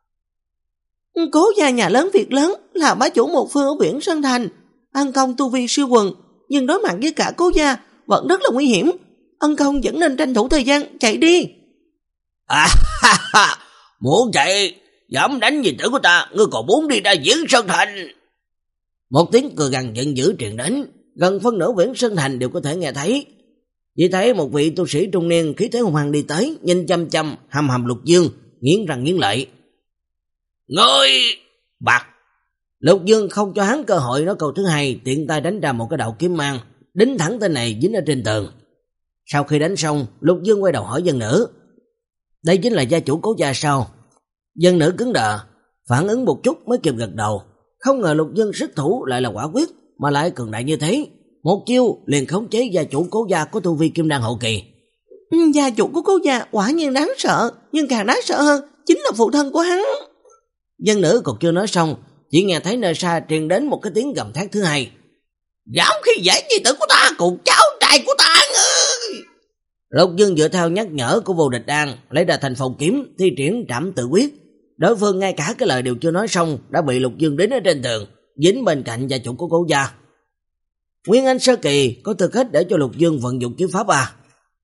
Cố gia nhà lớn việc lớn, là bá chủ một phương ở Viễn Sơn Thành. Ân Công tu vi siêu quần, nhưng đối mặt với cả Cố gia vẫn rất là nguy hiểm. Ân Công vẫn nên tranh thủ thời gian chạy đi. À ha ha, muốn chạy, dám đánh gì tử của ta, ngươi còn muốn đi ra Viễn Sơn Thành? Một tiếng cười gằn giận dữ truyền đến, gần phân nửa Viễn Sơn Thành đều có thể nghe thấy. Chỉ thấy một vị tu sĩ trung niên khí thế hùng hăng đi tới, nhìn chăm chăm hầm hầm Lục Dương, nghiến răng nghiến lợi. Ngươi bạc! Lục Dương không cho hắn cơ hội nói câu thứ hai, tiện tay đánh ra một cái đạo kiếm mang, đính thẳng tên này dính ở trên tường. Sau khi đánh xong, Lục Dương quay đầu hỏi dân nữ. Đây chính là gia chủ Cố gia sao? Dân nữ cứng đờ, phản ứng một chút mới kịp gật đầu. Không ngờ Lục Dương sức thủ lại là quả quyết, mà lại cường đại như thế. Một chiêu liền khống chế gia chủ Cố gia có tu vi kim đan hậu kỳ. Ừ, gia chủ của Cố gia quả nhiên đáng sợ, nhưng càng đáng sợ hơn chính là phụ thân của hắn. Dân nữ còn chưa nói xong, chỉ nghe thấy nơi xa truyền đến một cái tiếng gầm thét thứ hai. Dám khi dễ nhi tử của ta cùng cháu trai của ta ngư. Lục Dương dựa theo nhắc nhở của Vô Địch Đan, lấy ra thành phòng kiếm, thi triển trảm tự quyết. Đối phương ngay cả cái lời đều chưa nói xong đã bị Lục Dương đến ở trên tường, dính bên cạnh gia chủ của Cố gia. Nguyên Anh sơ kỳ có tư cách để cho Lục Dương vận dụng kiếm pháp à?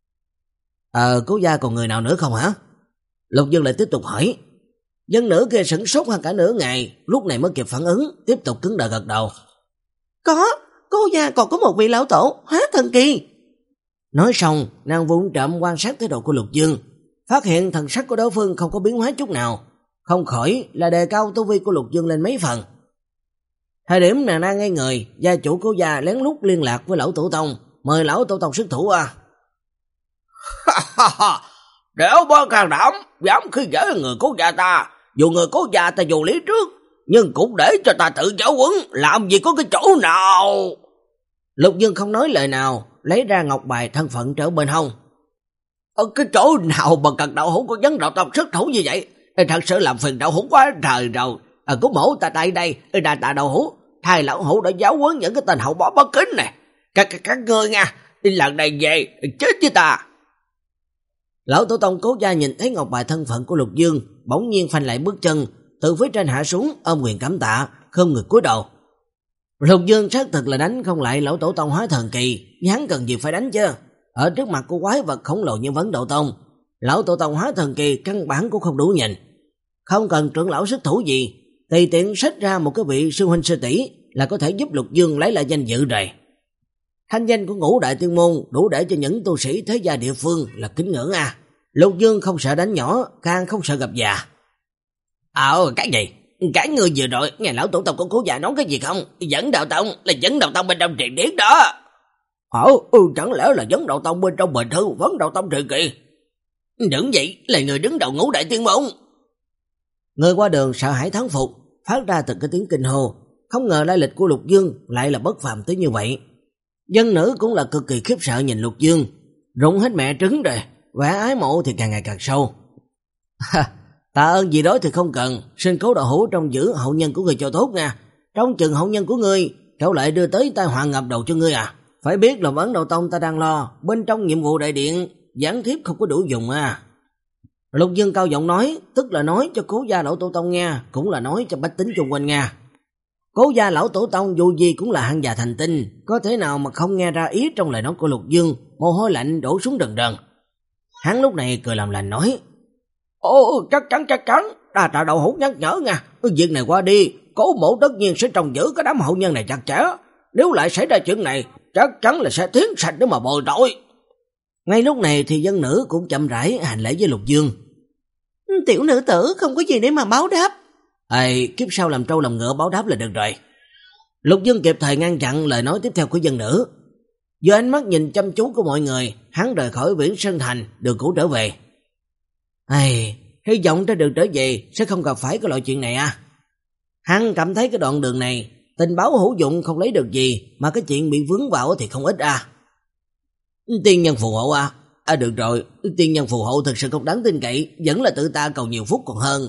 Ờ, Cố gia còn người nào nữa không hả? Lục Dương lại tiếp tục hỏi. Dân nữ kia sửng sốt hơn cả nửa ngày, lúc này mới kịp phản ứng, tiếp tục cứng đờ gật đầu. Có, Cố gia còn có một vị lão tổ hóa thần kỳ. Nói xong, nàng vụng trộm quan sát thái độ của Lục Dương, phát hiện thần sắc của đối phương không có biến hóa chút nào, không khỏi là đề cao tu vi của Lục Dương lên mấy phần. Thời điểm nàng đang ngây người, gia chủ Cố gia lén lút liên lạc với lão tổ tông, mời lão tổ tông xuất thủ à. Đéo bao càng đảm, dám khi dễ người Cố gia ta, dù người Cố gia ta dù lý trước, nhưng cũng để cho ta tự giáo huấn, làm gì có cái chỗ nào. Lục Dương không nói lời nào, lấy ra ngọc bài thân phận trở bên hông. Ở cái chỗ nào mà cần đạo hữu có vấn đạo tông xuất thủ như vậy? Thật sự làm phiền đạo hữu quá trời rồi. À, có mẫu ta tại đây, đà tạ đạo hữu, thay lão hữu đã giáo huấn những cái tên hậu bó bất kính này. Các các các ngươi nha, lần này về chết với ta. Lão tổ tông Cố gia nhìn thấy ngọc bài thân phận của Lục Dương, bỗng nhiên phanh lại bước chân, từ phía trên hạ xuống, ôm quyền cảm tạ, không người cúi đầu. Lục Dương xác thực là đánh không lại lão tổ tông hóa thần kỳ, hắn cần gì phải đánh chứ? Ở trước mặt của quái vật khổng lồ như Vấn Độ Tông, lão tổ tông hóa thần kỳ căn bản cũng không đủ nhìn. Không cần trưởng lão xuất thủ gì, tùy tiện xách ra một cái vị sư huynh sư tỷ là có thể giúp Lục Dương lấy lại danh dự rồi. Thanh danh của Ngũ Đại Tiên Môn đủ để cho những tu sĩ thế gia địa phương là kính ngưỡng à. Lục Dương không sợ đánh nhỏ, càng không sợ gặp già. Ờ, cái gì? Cái người vừa rồi nghe lão tổ tông của Cố gia nói cái gì không? Dẫn đạo tông là dẫn đạo tông bên trong truyền điển đó. Hả? Ừ, chẳng lẽ là dẫn đạo tông bên trong bình thư Vấn Đạo Tông truyền kỳ? Đúng vậy, là người đứng đầu Ngũ Đại Tiên Môn. Người qua đường sợ hãi thán phục, phát ra từng cái tiếng kinh hô, không ngờ lai lịch của Lục Dương lại là bất phàm tới như vậy. Dân nữ cũng là cực kỳ khiếp sợ nhìn Lục Dương, rụng hết mẹ trứng rồi, vẻ ái mộ thì càng ngày càng sâu. Tạ ơn gì đó thì không cần, xin cố đạo hữu trong giữ hậu nhân của người cho tốt nha. Trong chừng hậu nhân của ngươi, kẻo lại đưa tới tai họa ngập đầu cho ngươi à. Phải biết là Ấn Độ Tông ta đang lo, bên trong nhiệm vụ đại điện, giảng thiếp không có đủ dùng à. Lục Dương cao giọng nói, tức là nói cho Cố gia lão tổ tông nghe, cũng là nói cho bách tính xung quanh nghe. Cố gia lão tổ tông dù gì cũng là hạng già thành tinh, có thể nào mà không nghe ra ý trong lời nói của Lục Dương, mồ hôi lạnh đổ xuống rần rần. Hắn lúc này cười làm lành nói, ồ, chắc chắn chắc chắn, đa tạ đạo hữu nhắc nhở nha, việc này qua đi, Cố mộ tất nhiên sẽ trông giữ cái đám hậu nhân này chặt chẽ, nếu lại xảy ra chuyện này, chắc chắn là sẽ thiến sạch để mà bồi tội. Ngay lúc này thì dân nữ cũng chậm rãi hành lễ với Lục Dương. Tiểu nữ tử không có gì để mà báo đáp. Ê, kiếp sau làm trâu làm ngựa báo đáp là được rồi. Lục Dương kịp thời ngăn chặn lời nói tiếp theo của dân nữ. Giữa ánh mắt nhìn chăm chú của mọi người, hắn rời khỏi Viễn Sơn Thành, đường cũ trở về. Ê, hy vọng trên đường trở về sẽ không gặp phải cái loại chuyện này à. Hắn cảm thấy cái đoạn đường này, tình báo hữu dụng không lấy được gì, mà cái chuyện bị vướng vào thì không ít à. Tiên nhân phù hộ à? À được rồi, tiên nhân phù hộ thực sự không đáng tin cậy, vẫn là tự ta cầu nhiều phúc còn hơn.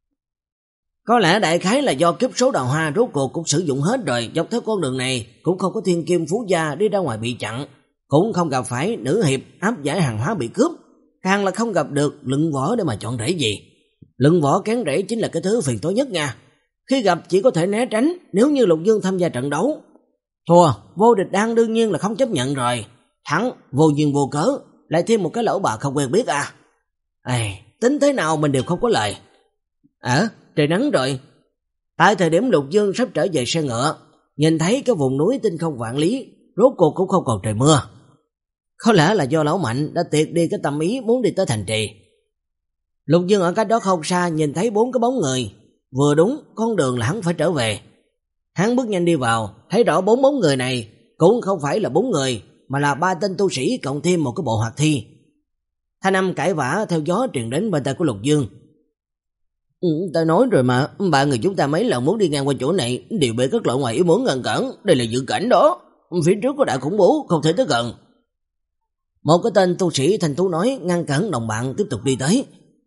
Có lẽ đại khái là do kiếp số đào hoa rốt cuộc cũng sử dụng hết rồi, dọc theo con đường này cũng không có thiên kim phú gia đi ra ngoài bị chặn, cũng không gặp phải nữ hiệp áp giải hàng hóa bị cướp, càng là không gặp được lưng võ để mà chọn rễ gì. Lưng võ kén rễ chính là cái thứ phiền toái nhất nha. Khi gặp chỉ có thể né tránh nếu như Lục Dương tham gia trận đấu. Thua, vô địch đan đương nhiên là không chấp nhận rồi. Thắng, vô duyên vô cớ, lại thêm một cái lỗ bà không quen biết à. Ê, tính thế nào mình đều không có lời. À, trời nắng rồi. Tại thời điểm Lục Dương sắp trở về xe ngựa, nhìn thấy cái vùng núi tinh không vạn lý, rốt cuộc cũng không còn trời mưa. Có lẽ là do lão Mạnh đã tiệt đi cái tâm ý muốn đi tới thành trì. Lục Dương ở cách đó không xa nhìn thấy bốn cái bóng người, vừa đúng con đường là hắn phải trở về. Hắn bước nhanh đi vào, thấy rõ bốn bóng người này cũng không phải là bốn người, mà là ba tên tu sĩ cộng thêm một cái bộ hoạt thi. Thanh âm cãi vã theo gió truyền đến bên tai của Lục Dương. Ừ, ta nói rồi mà, ba người chúng ta mấy lần muốn đi ngang qua chỗ này đều bị các loại ngoại ý muốn ngăn cản, đây là dự cảnh đó. Phía trước có đại khủng bố, không thể tới gần. Một cái tên tu sĩ thành thú nói ngăn cản đồng bạn tiếp tục đi tới.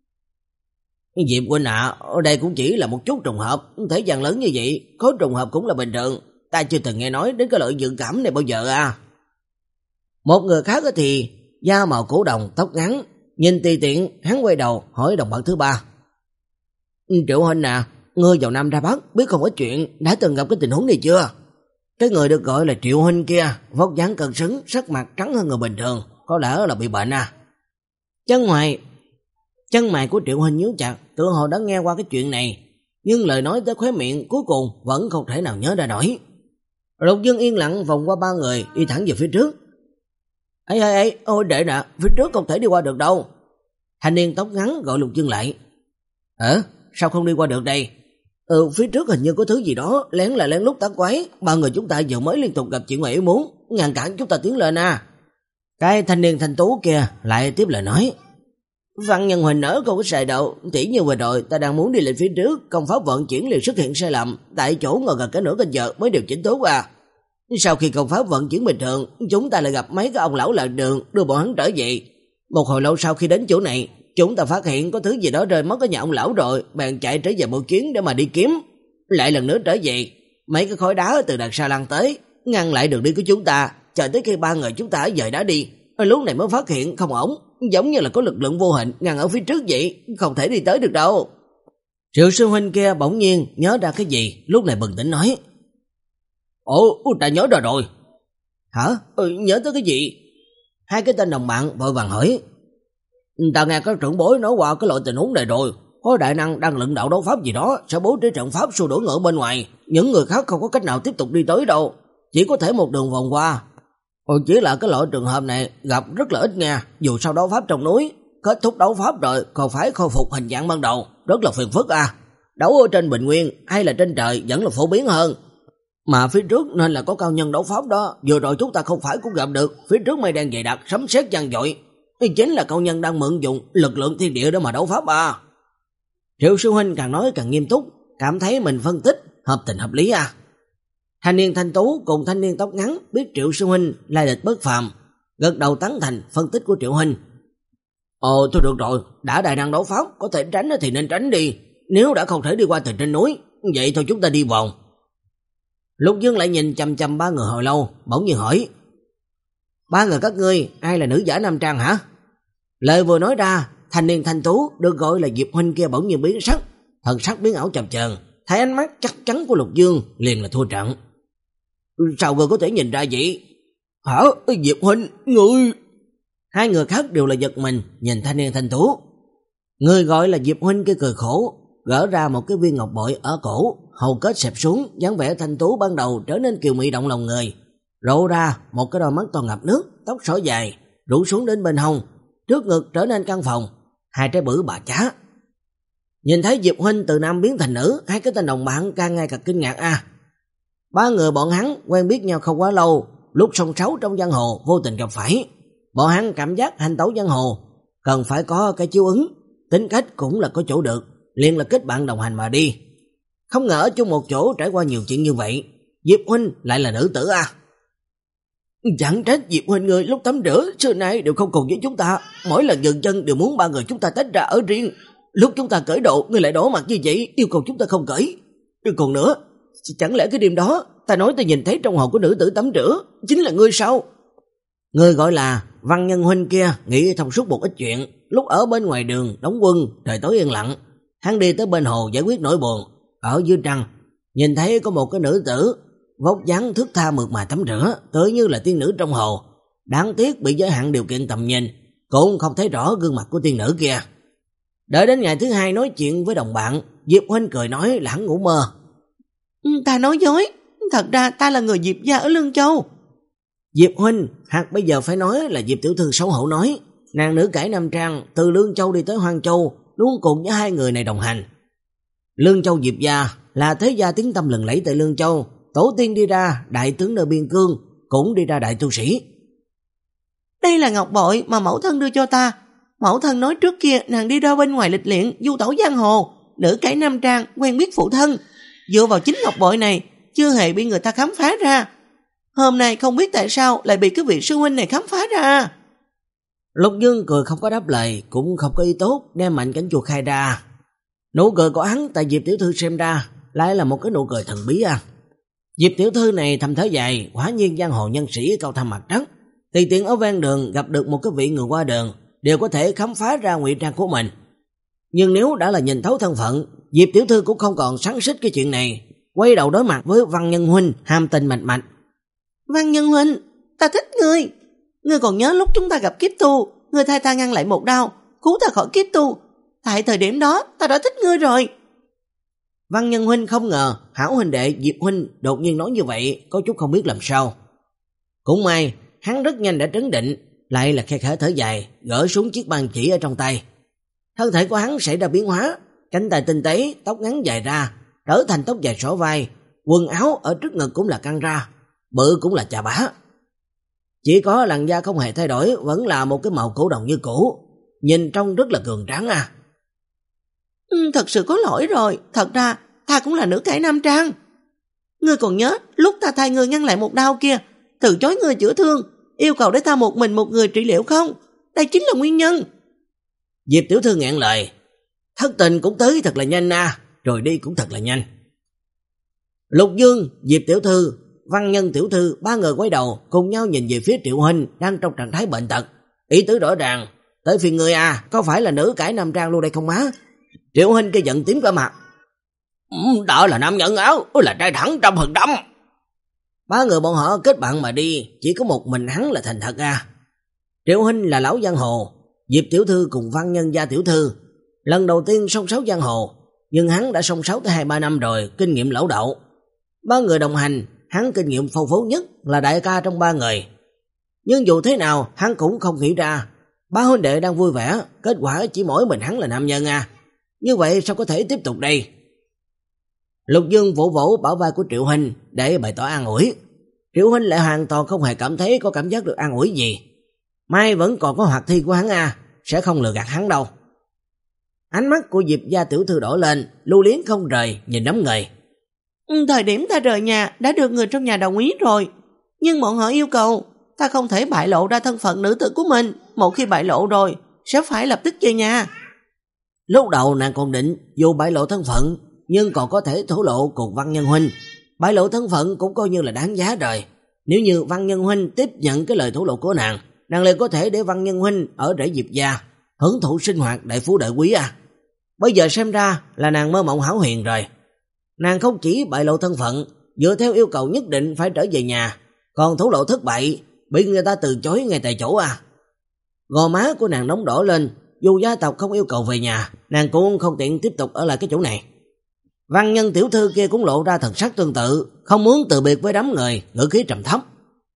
Diệp huynh ạ, ở đây cũng chỉ là một chút trùng hợp, thể gian lớn như vậy, có trùng hợp cũng là bình thường, ta chưa từng nghe nói đến cái loại dự cảm này bao giờ à. Một người khác thì da màu cổ đồng, tóc ngắn, nhìn tùy tiện, hắn quay đầu hỏi đồng bạn thứ ba. Triệu huynh à, ngươi vào Nam ra Bắc, biết không ít chuyện, đã từng gặp cái tình huống này chưa? Cái người được gọi là Triệu huynh kia, vóc dáng cân xứng, sắc mặt trắng hơn người bình thường, có lẽ là bị bệnh à. Chân ngoài Chân mày của Triệu huynh nhíu chặt, tựa hồ đã nghe qua cái chuyện này, nhưng lời nói tới khóe miệng cuối cùng vẫn không thể nào nhớ ra nổi. Lục Dương yên lặng vòng qua ba người, đi thẳng về phía trước. Ê ê ê, ôi đệ nè, phía trước không thể đi qua được đâu. Thanh niên tóc ngắn gọi Lục Dương lại. Ờ, sao không đi qua được đây? Ừ, phía trước hình như có thứ gì đó, lén là lén lút tác quái, ba người chúng ta vừa mới liên tục gặp chuyện ngoài ý muốn, ngăn cản chúng ta tiến lên à. Cái thanh niên thanh tú kia lại tiếp lời nói. Văn nhân huỳnh nở không có sai đâu, tỉ như vừa rồi ta đang muốn đi lên phía trước, công pháp vận chuyển liền xuất hiện sai lầm, tại chỗ ngồi gần cả nửa canh giờ mới điều chỉnh tốt à. Sau khi công pháp vận chuyển bình thường, chúng ta lại gặp mấy cái ông lão lạc đường đưa bọn hắn trở về. Một hồi lâu sau khi đến chỗ này, chúng ta phát hiện có thứ gì đó rơi mất ở nhà ông lão rồi, bèn chạy trở về một chuyến để mà đi kiếm. Lại lần nữa trở về, mấy cái khối đá từ đằng xa lăn tới, ngăn lại đường đi của chúng ta, chờ tới khi ba người chúng ta dời đá đi. Lúc này mới phát hiện không ổn, giống như là có lực lượng vô hình ngăn ở phía trước vậy, không thể đi tới được đâu. Triệu sư huynh kia bỗng nhiên nhớ ra cái gì, lúc này bừng tỉnh nói. Ồ, ta nhớ ra rồi. Hả? Ừ, nhớ tới cái gì? Hai cái tên đồng bạn vội vàng hỏi. Ta nghe các trưởng bối nói qua cái loại tình huống này rồi, có đại năng đang luyện đạo đấu pháp gì đó sẽ bố trí trận pháp xua đuổi ngựa bên ngoài, những người khác không có cách nào tiếp tục đi tới đâu, chỉ có thể một đường vòng qua. Ồ, chỉ là cái loại trường hợp này gặp rất là ít nha, dù sau đấu pháp trong núi, kết thúc đấu pháp rồi còn phải khôi phục hình dạng ban đầu, rất là phiền phức à. Đấu ở trên bình nguyên hay là trên trời vẫn là phổ biến hơn. Mà phía trước nên là có cao nhân đấu pháp đó, vừa rồi chúng ta không phải cũng gặp được, phía trước mây đen dày đặc, sấm sét vang dội, chính là cao nhân đang mượn dụng lực lượng thiên địa để mà đấu pháp à. Triệu sư huynh càng nói càng nghiêm túc, cảm thấy mình phân tích hợp tình hợp lý à. Thanh niên thanh tú cùng thanh niên tóc ngắn biết Triệu sư huynh lai lịch bất phàm, gật đầu tán thành phân tích của Triệu Huynh. Ồ, thôi được rồi, đã đại năng đấu pháp, có thể tránh thì nên tránh đi. Nếu đã không thể đi qua từ trên núi, vậy thôi chúng ta đi vòng. Lục Dương lại nhìn chằm chằm ba người hồi lâu, bỗng nhiên hỏi: Ba người các ngươi, ai là nữ giả nam trang hả? Lời vừa nói ra, thanh niên thanh tú được gọi là Diệp Huynh kia bỗng nhiên biến sắc, thần sắc biến ảo chập chờn, thấy ánh mắt chắc chắn của Lục Dương liền là thua trận. Sao ngươi có thể nhìn ra vậy? Hả? Diệp Huynh, ngươi... Hai người khác đều là giật mình nhìn thanh niên thanh tú. Người gọi là Diệp Huynh kia cười khổ, gỡ ra một cái viên ngọc bội ở cổ, hầu kết xẹp xuống, dáng vẻ thanh tú ban đầu trở nên kiều mị động lòng người, lộ ra một cái đôi mắt to ngập nước, tóc xõa dài rủ xuống đến bên hông, trước ngực trở nên căng phòng, hai trái bự bà chá. Nhìn thấy Diệp Huynh từ nam biến thành nữ, hai cái tên đồng bạn càng ngày càng kinh ngạc a. À. Ba người bọn hắn quen biết nhau không quá lâu, lúc song sáu trong giang hồ vô tình gặp phải. Bọn hắn cảm giác hành tẩu giang hồ cần phải có cái chiếu ứng, tính cách cũng là có chỗ được, liền là kết bạn đồng hành mà đi. Không ngờ ở chung một chỗ trải qua nhiều chuyện như vậy, Diệp Huynh lại là nữ tử à. Chẳng trách Diệp Huynh người lúc tắm rửa xưa nay đều không cùng với chúng ta, mỗi lần dừng chân đều muốn ba người chúng ta tách ra ở riêng. Lúc chúng ta cởi độ, người lại đổ mặt như vậy, yêu cầu chúng ta không cởi. Còn nữa, chẳng lẽ cái đêm đó ta nói ta nhìn thấy trong hồ của nữ tử tắm rửa chính là ngươi sao? Người gọi là Văn Nhân Huynh kia nghĩ thông suốt một ít chuyện, lúc ở bên ngoài đường đóng quân, trời tối yên lặng, hắn đi tới bên hồ giải quyết nỗi buồn. Ở dưới trăng nhìn thấy có một cái nữ tử vóc dáng thước tha mượt mà tắm rửa, tựa như là tiên nữ trong hồ. Đáng tiếc bị giới hạn điều kiện tầm nhìn, cũng không thấy rõ gương mặt của tiên nữ kia. Đợi đến ngày thứ hai nói chuyện với đồng bạn, Diệp Huynh cười nói là hắn ngủ mơ. Ta nói dối, thật ra ta là người Diệp gia ở Lương Châu. Diệp Huynh, hoặc bây giờ phải nói là Diệp tiểu thư xấu hổ nói, nàng nữ cải nam trang từ Lương Châu đi tới Hoang Châu, luôn cùng với hai người này đồng hành. Lương Châu Diệp gia là thế gia tiếng tăm lừng lẫy tại Lương Châu, tổ tiên đi ra đại tướng nơi biên cương, cũng đi ra đại tu sĩ. Đây là ngọc bội mà mẫu thân đưa cho ta. Mẫu thân nói trước kia nàng đi ra bên ngoài lịch luyện, du tẩu giang hồ, nữ cải nam trang, quen biết phụ thân. Dựa vào chính ngọc bội này, chưa hề bị người ta khám phá ra. Hôm nay không biết tại sao lại bị cái vị sư huynh này khám phá ra. Lục Dương cười không có đáp lời, cũng không có ý tốt, đem mạnh cánh chuột khai ra. Nụ cười của hắn tại Diệp tiểu thư xem ra lại là một cái nụ cười thần bí à. Diệp tiểu thư này thầm thở dài, quả nhiên giang hồ nhân sĩ cao thâm mặt trắc, tùy tiện ở ven đường gặp được một cái vị người qua đường đều có thể khám phá ra ngụy trang của mình. Nhưng nếu đã là nhìn thấu thân phận, Diệp tiểu thư cũng không còn sáng xích cái chuyện này, quay đầu đối mặt với Văn Nhân Huynh ham tình mạch mạch. Văn Nhân Huynh, ta thích ngươi. Ngươi còn nhớ lúc chúng ta gặp kiếp tu, ngươi thay ta ngăn lại một đao, cứu ta khỏi kiếp tu. Tại thời điểm đó ta đã thích ngươi rồi. Văn Nhân Huynh không ngờ hảo huynh đệ Diệp Huynh đột nhiên nói như vậy, có chút không biết làm sao. Cũng may hắn rất nhanh đã trấn định, lại là khe khẽ thở dài, gỡ xuống chiếc bàn chỉ ở trong tay. Thân thể của hắn xảy ra biến hóa, cánh tay tinh tế, tóc ngắn dài ra, trở thành tóc dài xõa vai, quần áo ở trước ngực cũng là căng ra, bự cũng là chà bá. Chỉ có làn da không hề thay đổi, vẫn là một cái màu cổ đồng như cũ, nhìn trông rất là cường tráng à. Ừ, thật sự có lỗi rồi, thật ra ta cũng là nữ cải nam trang. Ngươi còn nhớ lúc ta thay ngươi ngăn lại một đau kia, từ chối ngươi chữa thương, yêu cầu để ta một mình một người trị liệu không? Đây chính là nguyên nhân. Diệp tiểu thư nghẹn lời, thất tình cũng tới thật là nhanh à, rồi đi cũng thật là nhanh. Lục Dương, Diệp tiểu thư, Văn Nhân tiểu thư, ba người quay đầu cùng nhau nhìn về phía Triệu Huynh đang trong trạng thái bệnh tật. Ý tứ rõ ràng, tới phiên người à, có phải là nữ cải nam trang luôn đây không má? Triệu Huynh kia giận tím cả mặt. Đó là nam nhân áo, là trai thẳng trăm phần trăm. Ba người bọn họ kết bạn mà đi, chỉ có một mình hắn là thành thật à. Triệu Huynh là lão giang hồ, Diệp tiểu thư cùng Văn Nhân gia tiểu thư lần đầu tiên song sáu giang hồ, nhưng hắn đã song sáu tới hai ba năm rồi, kinh nghiệm lão đậu. Ba người đồng hành, hắn kinh nghiệm phong phú nhất là đại ca trong ba người. Nhưng dù thế nào, hắn cũng không nghĩ ra ba huynh đệ đang vui vẻ, kết quả chỉ mỗi mình hắn là nam nhân à. Như vậy sao có thể tiếp tục đây? Lục Dương vỗ vỗ bảo vai của Triệu Huynh để bày tỏ an ủi. Triệu Huynh lại hoàn toàn không hề cảm thấy có cảm giác được an ủi gì. Mai vẫn còn có hoạt thi của hắn à, sẽ không lừa gạt hắn đâu. Ánh mắt của Diệp gia tiểu thư đỏ lên, lưu luyến không rời nhìn đám người. Thời điểm ta rời nhà đã được người trong nhà đồng ý rồi, nhưng bọn họ yêu cầu ta không thể bại lộ ra thân phận nữ tử của mình, một khi bại lộ rồi sẽ phải lập tức về nhà. Lúc đầu nàng còn định dù bại lộ thân phận nhưng còn có thể thổ lộ cùng Văn Nhân huynh, bại lộ thân phận cũng coi như là đáng giá rồi. Nếu như Văn Nhân huynh tiếp nhận cái lời thổ lộ của nàng, nàng liền có thể để Văn Nhân huynh ở rễ Diệp gia hưởng thụ sinh hoạt đại phú đại quý à. Bây giờ xem ra là nàng mơ mộng hão huyền rồi. Nàng không chỉ bại lộ thân phận, dựa theo yêu cầu nhất định phải trở về nhà, còn thổ lộ thất bại, bị người ta từ chối ngay tại chỗ à. Gò má của nàng nóng đỏ lên, dù gia tộc không yêu cầu về nhà, nàng cũng không tiện tiếp tục ở lại cái chỗ này. Văn Nhân tiểu thư kia cũng lộ ra thần sắc tương tự, không muốn từ biệt với đám người, ngữ khí trầm thấp.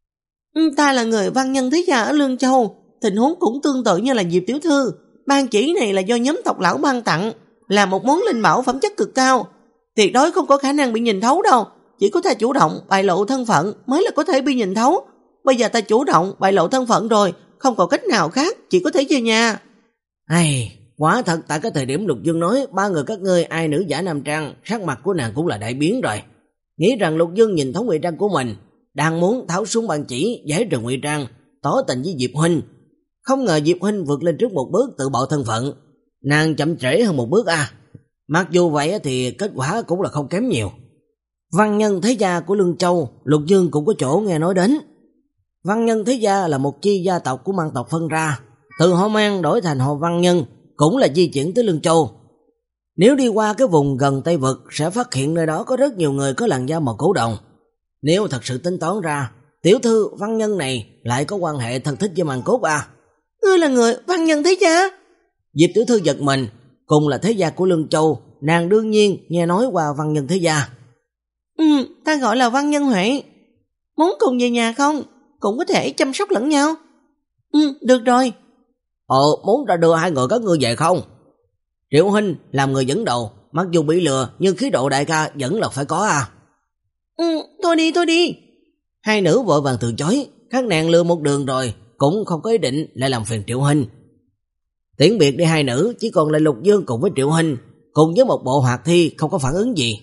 Ta là người Văn Nhân thế gia ở Lương Châu, tình huống cũng tương tự như là Diệp tiểu thư. Ban chỉ này là do nhóm tộc lão ban tặng, là một món linh bảo phẩm chất cực cao, tuyệt đối không có khả năng bị nhìn thấu đâu. Chỉ có thể chủ động bại lộ thân phận mới là có thể bị nhìn thấu. Bây giờ ta chủ động bại lộ thân phận rồi, không còn cách nào khác, chỉ có thể về nhà. Ai, quả thật tại cái thời điểm Lục Dương nói ba người các ngươi ai nữ giả nam trang, sắc mặt của nàng cũng là đại biến rồi. Nghĩ rằng Lục Dương nhìn thấu ngụy trang của mình, đang muốn tháo xuống bàn chỉ giải trừ ngụy trang, tỏ tình với Diệp huynh. Không ngờ Diệp huynh vượt lên trước một bước tự bạo thân phận, nàng chậm trễ hơn một bước à. Mặc dù vậy thì kết quả cũng là không kém nhiều. Văn Nhân thế gia của Lương Châu, Lục Dương cũng có chỗ nghe nói đến. Văn Nhân thế gia là một chi gia tộc của mang tộc phân ra, từ họ Mang đổi thành họ Văn Nhân, cũng là di chuyển tới Lương Châu. Nếu đi qua cái vùng gần Tây Vực sẽ phát hiện nơi đó có rất nhiều người có làn da màu cổ đồng. Nếu thật sự tính toán ra, tiểu thư Văn Nhân này lại có quan hệ thân thích với Màn Cốt à. Ngươi là người Văn Nhân thế gia? Diệp tiểu thư giật mình, cùng là thế gia của Lương Châu, nàng đương nhiên nghe nói qua Văn Nhân thế gia. Ừ, ta gọi là Văn Nhân Huệ. Muốn cùng về nhà không? Cũng có thể chăm sóc lẫn nhau. Ừ, được rồi. Ồ, muốn ra đưa hai người các ngươi về không? Triệu huynh làm người dẫn đầu, mặc dù bị lừa nhưng khí độ đại ca vẫn là phải có à. Ừ, thôi đi, thôi đi. Hai nữ vội vàng từ chối, các nàng lừa một đường rồi, cũng không có ý định lại làm phiền Triệu huynh. Tiễn biệt đi hai nữ, chỉ còn lại Lục Dương cùng với Triệu huynh, cùng với một bộ hoạt thi không có phản ứng gì.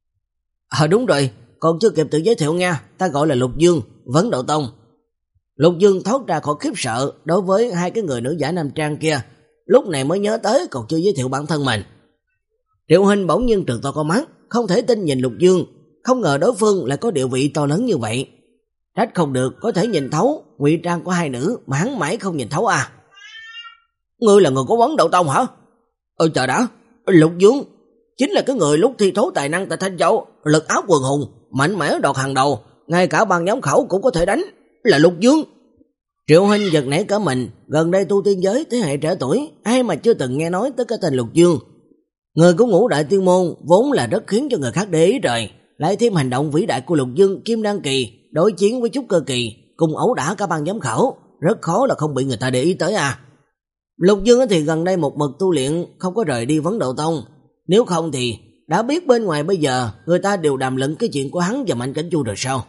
Ờ đúng rồi, còn chưa kịp tự giới thiệu nha, ta gọi là Lục Dương, Vấn Đạo Tông. Lục Dương thoát ra khỏi khiếp sợ đối với hai cái người nữ giả nam trang kia, lúc này mới nhớ tới còn chưa giới thiệu bản thân mình. Triệu huynh bỗng nhiên trừng to con mắt, không thể tin nhìn Lục Dương, không ngờ đối phương lại có địa vị to lớn như vậy. Trách không được có thể nhìn thấu ngụy trang của hai nữ mà hắn mãi không nhìn thấu à. Ngươi là người của Vấn Đạo Tông hả? Ôi trời đã, Lục Dương chính là cái người lúc thi thố tài năng tại Thanh Châu, lực áp quần hùng, mạnh mẽ đoạt hàng đầu, ngay cả ban giám khảo cũng có thể đánh, là Lục Dương. Triệu huynh giật nảy cả mình, gần đây tu tiên giới thế hệ trẻ tuổi, ai mà chưa từng nghe nói tới cái tên Lục Dương. Người của Ngũ Đại Tiên Môn vốn là rất khiến cho người khác để ý rồi, lại thêm hành động vĩ đại của Lục Dương Kim Đan Kỳ đối chiến với Trúc Cơ Kỳ, cùng ẩu đả cả ban giám khảo, rất khó là không bị người ta để ý tới à. Lục Dương thì gần đây một mực tu luyện, không có rời đi Vấn Đạo Tông, nếu không thì đã biết bên ngoài bây giờ người ta đều đàm luận cái chuyện của hắn và Mạnh Cảnh Chu rồi sao.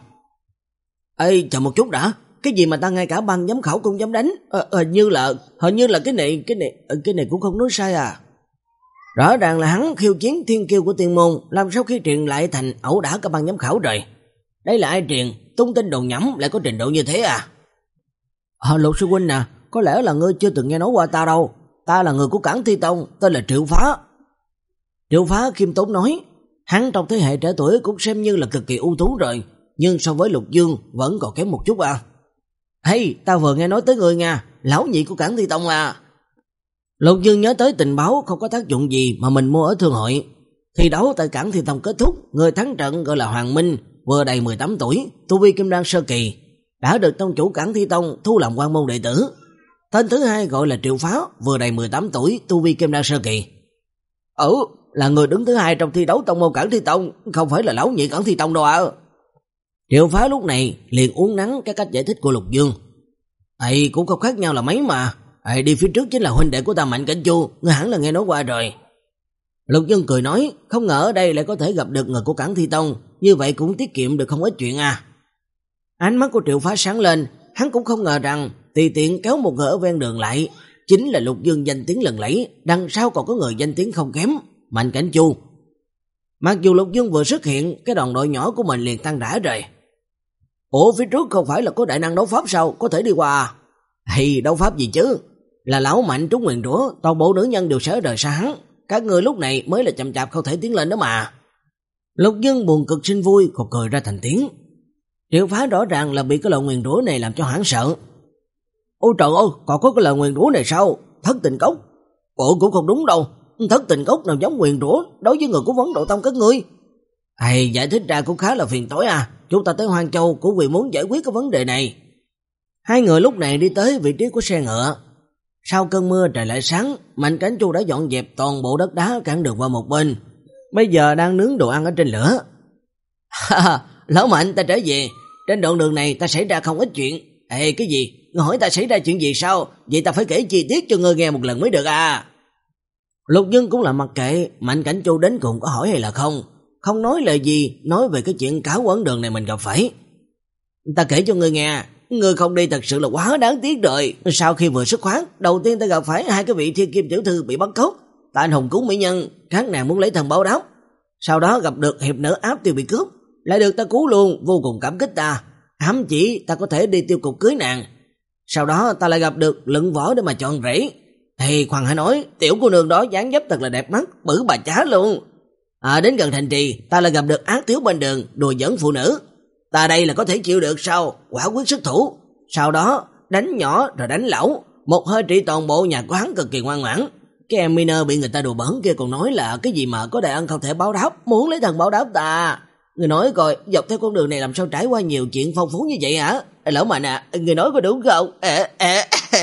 Ê, chờ một chút đã, cái gì mà ta ngay cả ban giám khảo cũng dám đánh, ờ, hình như là hình như là cái này cái này cái này cũng không nói sai à. Rõ ràng là hắn khiêu chiến thiên kiêu của tiên môn, làm sao khi truyền lại thành ẩu đả cả ban giám khảo rồi. Đây là ai truyền, tung tin đồn nhảm lại có trình độ như thế à? Ờ, Lục sư huynh nè, có lẽ là ngươi chưa từng nghe nói qua ta đâu, ta là người của Cảng Thi Tông, tên là Triệu Phá. Triệu Phá khiêm tốn nói, hắn trong thế hệ trẻ tuổi cũng xem như là cực kỳ ưu tú rồi, nhưng so với Lục Dương vẫn còn kém một chút à. Hey, ta vừa nghe nói tới người nha, lão nhị của Cảng Thi Tông à. Lục Dương nhớ tới tình báo không có tác dụng gì mà mình mua ở thương hội. Thi đấu tại Cảng Thi Tông kết thúc, người thắng trận gọi là Hoàng Minh, vừa đầy mười tám tuổi, tu vi Kim Đan sơ kỳ, đã được tông chủ Cảng Thi Tông thu làm quan môn đệ tử. Tên thứ hai gọi là Triệu Phá, vừa đầy mười tám tuổi, tu vi Kim Đan sơ kỳ. Ừ, là người đứng thứ hai trong thi đấu tông môn Cảng Thi Tông, không phải là lão nhị Cảng Thi Tông đâu ạ. À. Triệu Phá lúc này liền uốn nắn cái cách giải thích của Lục Dương. Ây, cũng không khác nhau là mấy mà. Ây, đi phía trước chính là huynh đệ của ta Mạnh Cảnh Chu, ngươi hẳn là nghe nói qua rồi. Lục Dương cười nói, không ngờ ở đây lại có thể gặp được người của Cảng Thi Tông, như vậy cũng tiết kiệm được không ít chuyện à. Ánh mắt của Triệu Phá sáng lên, hắn cũng không ngờ rằng tùy tiện kéo một người ở ven đường lại chính là Lục Dương danh tiếng lừng lẫy, đằng sau còn có người danh tiếng không kém, Mạnh Cảnh Chu. Mặc dù Lục Dương vừa xuất hiện, cái đoàn đội nhỏ của mình liền tăng rã rồi. Ủa phía trước không phải là có đại năng đấu pháp sao, có thể đi qua à? Hay đấu pháp gì chứ? Là lão mạnh trúng nguyền rủa, toàn bộ nữ nhân đều sẽ rời xa hắn. Các người lúc này mới là chậm chạp không thể tiến lên đó mà. Lục Dương buồn cực sinh vui, còn cười ra thành tiếng. Triệu Phá rõ ràng là bị cái lời nguyền rủa này làm cho hoảng sợ. Ôi trời ơi, còn có cái lời nguyền rủa này sao? Thất tình cốc. Ủa cũng không đúng đâu. Thất tình cốc nào giống nguyền rủa đối với người của vấn độ tông các ngươi. Hay giải thích ra cũng khá là phiền toái à. Chúng ta tới Hoang Châu cũng vì muốn giải quyết cái vấn đề này. Hai người lúc này đi tới vị trí của xe ngựa. Sau cơn mưa trời lại sáng, Mạnh Cảnh Chu đã dọn dẹp toàn bộ đất đá cản đường qua một bên. Bây giờ đang nướng đồ ăn ở trên lửa. Lão Mạnh, ta trở về. Trên đoạn đường này ta xảy ra không ít chuyện. Ê, cái gì? Ngươi hỏi ta xảy ra chuyện gì sao? Vậy ta phải kể chi tiết cho ngươi nghe một lần mới được à? Lục Dương cũng là mặc kệ Mạnh Cảnh Chu đến cùng có hỏi hay là không. Không nói lời gì, nói về cái chuyện cáo quấn đường này mình gặp phải. Ta kể cho ngươi nghe, ngươi không đi thật sự là quá đáng tiếc rồi. Sau khi vừa xuất khoát, đầu tiên ta gặp phải hai cái vị thiên kim tiểu thư bị bắt cóc. Ta anh hùng cứu mỹ nhân, các nàng muốn lấy thần báo đáp. Sau đó gặp được hiệp nữ Áp Tiêu bị cướp, lại được ta cứu luôn, vô cùng cảm kích ta. Ám chỉ ta có thể đi tiêu cục cưới nàng. Sau đó ta lại gặp được Lận Võ để mà chọn rể. Thì khoan hãy nói, tiểu cô nương đó dáng dấp thật là đẹp mắt, bự bà chá luôn. À, đến gần thành trì, ta lại gặp được Ác Thiếu bên đường, đùa giỡn phụ nữ. Ta đây là có thể chịu được sao? Quả quyết xuất thủ. Sau đó, đánh nhỏ rồi đánh lão, một hơi trị toàn bộ nhà của hắn cực kỳ ngoan ngoãn. Cái em Miner bị người ta đùa bẩn kia còn nói là cái gì mà có đại ân không thể báo đáp, muốn lấy thần báo đáp ta. Người nói coi, dọc theo con đường này làm sao trải qua nhiều chuyện phong phú như vậy hả? Lão Mạnh à, người nói có đúng không? À, à,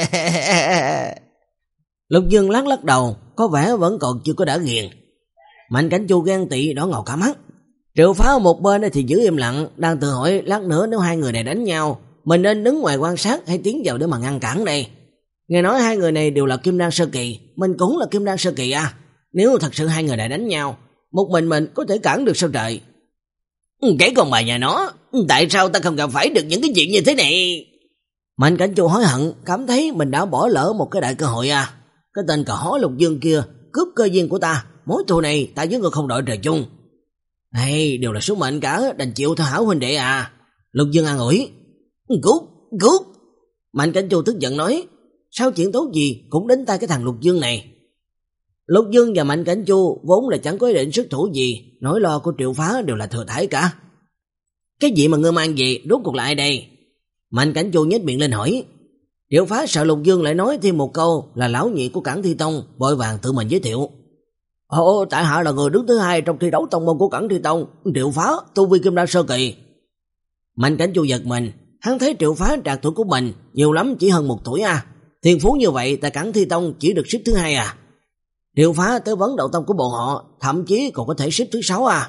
à. Lục Dương lắc lắc đầu, có vẻ vẫn còn chưa có đã nghiền. Mạnh Cảnh Chu ghen tị đỏ ngầu cả mắt. Triệu Phá ở một bên thì giữ im lặng, đang tự hỏi lát nữa nếu hai người này đánh nhau, mình nên đứng ngoài quan sát hay tiến vào để mà ngăn cản đây. Nghe nói hai người này đều là Kim Đan sơ kỳ, mình cũng là Kim Đan sơ kỳ à. Nếu thật sự hai người này đánh nhau, một mình mình có thể cản được sao trời? Cái con bà nhà nó, tại sao ta không gặp phải được những cái chuyện như thế này? Mạnh Cảnh Chu hối hận, cảm thấy mình đã bỏ lỡ một cái đại cơ hội à. Cái tên cờ hó Lục Dương kia cướp cơ duyên của ta, mối thù này ta với người không đội trời chung. Hay đều là số mệnh cả, đành chịu thôi hảo huynh đệ à. Lục Dương an ủi. Cút, cút. Mạnh Cảnh Chu tức giận nói, sao chuyện tốt gì cũng đến tay cái thằng Lục Dương này. Lục Dương và Mạnh Cảnh Chu vốn là chẳng có ý định xuất thủ gì, nỗi lo của Triệu Phá đều là thừa thãi cả. Cái gì mà ngươi mang gì, rốt cuộc là ai đây? Mạnh Cảnh Chu nhếch miệng lên hỏi. Triệu Phá sợ Lục Dương lại nói thêm một câu là lão nhị của Cẩn Thi Tông, vội vàng tự mình giới thiệu. Ồ, tại hạ là người đứng thứ hai trong thi đấu tông môn của Cẩn Thi Tông, Triệu Phá, tu vi Kim Đan sơ kỳ. Mạnh Cảnh Chu giật mình, hắn thấy Triệu Phá trạc tuổi của mình, nhiều lắm chỉ hơn một tuổi à. Thiên phú như vậy tại Cẩn Thi Tông chỉ được xếp thứ hai à. Triệu Phá tới vấn đậu tông của bọn họ, thậm chí còn có thể xếp thứ sáu à.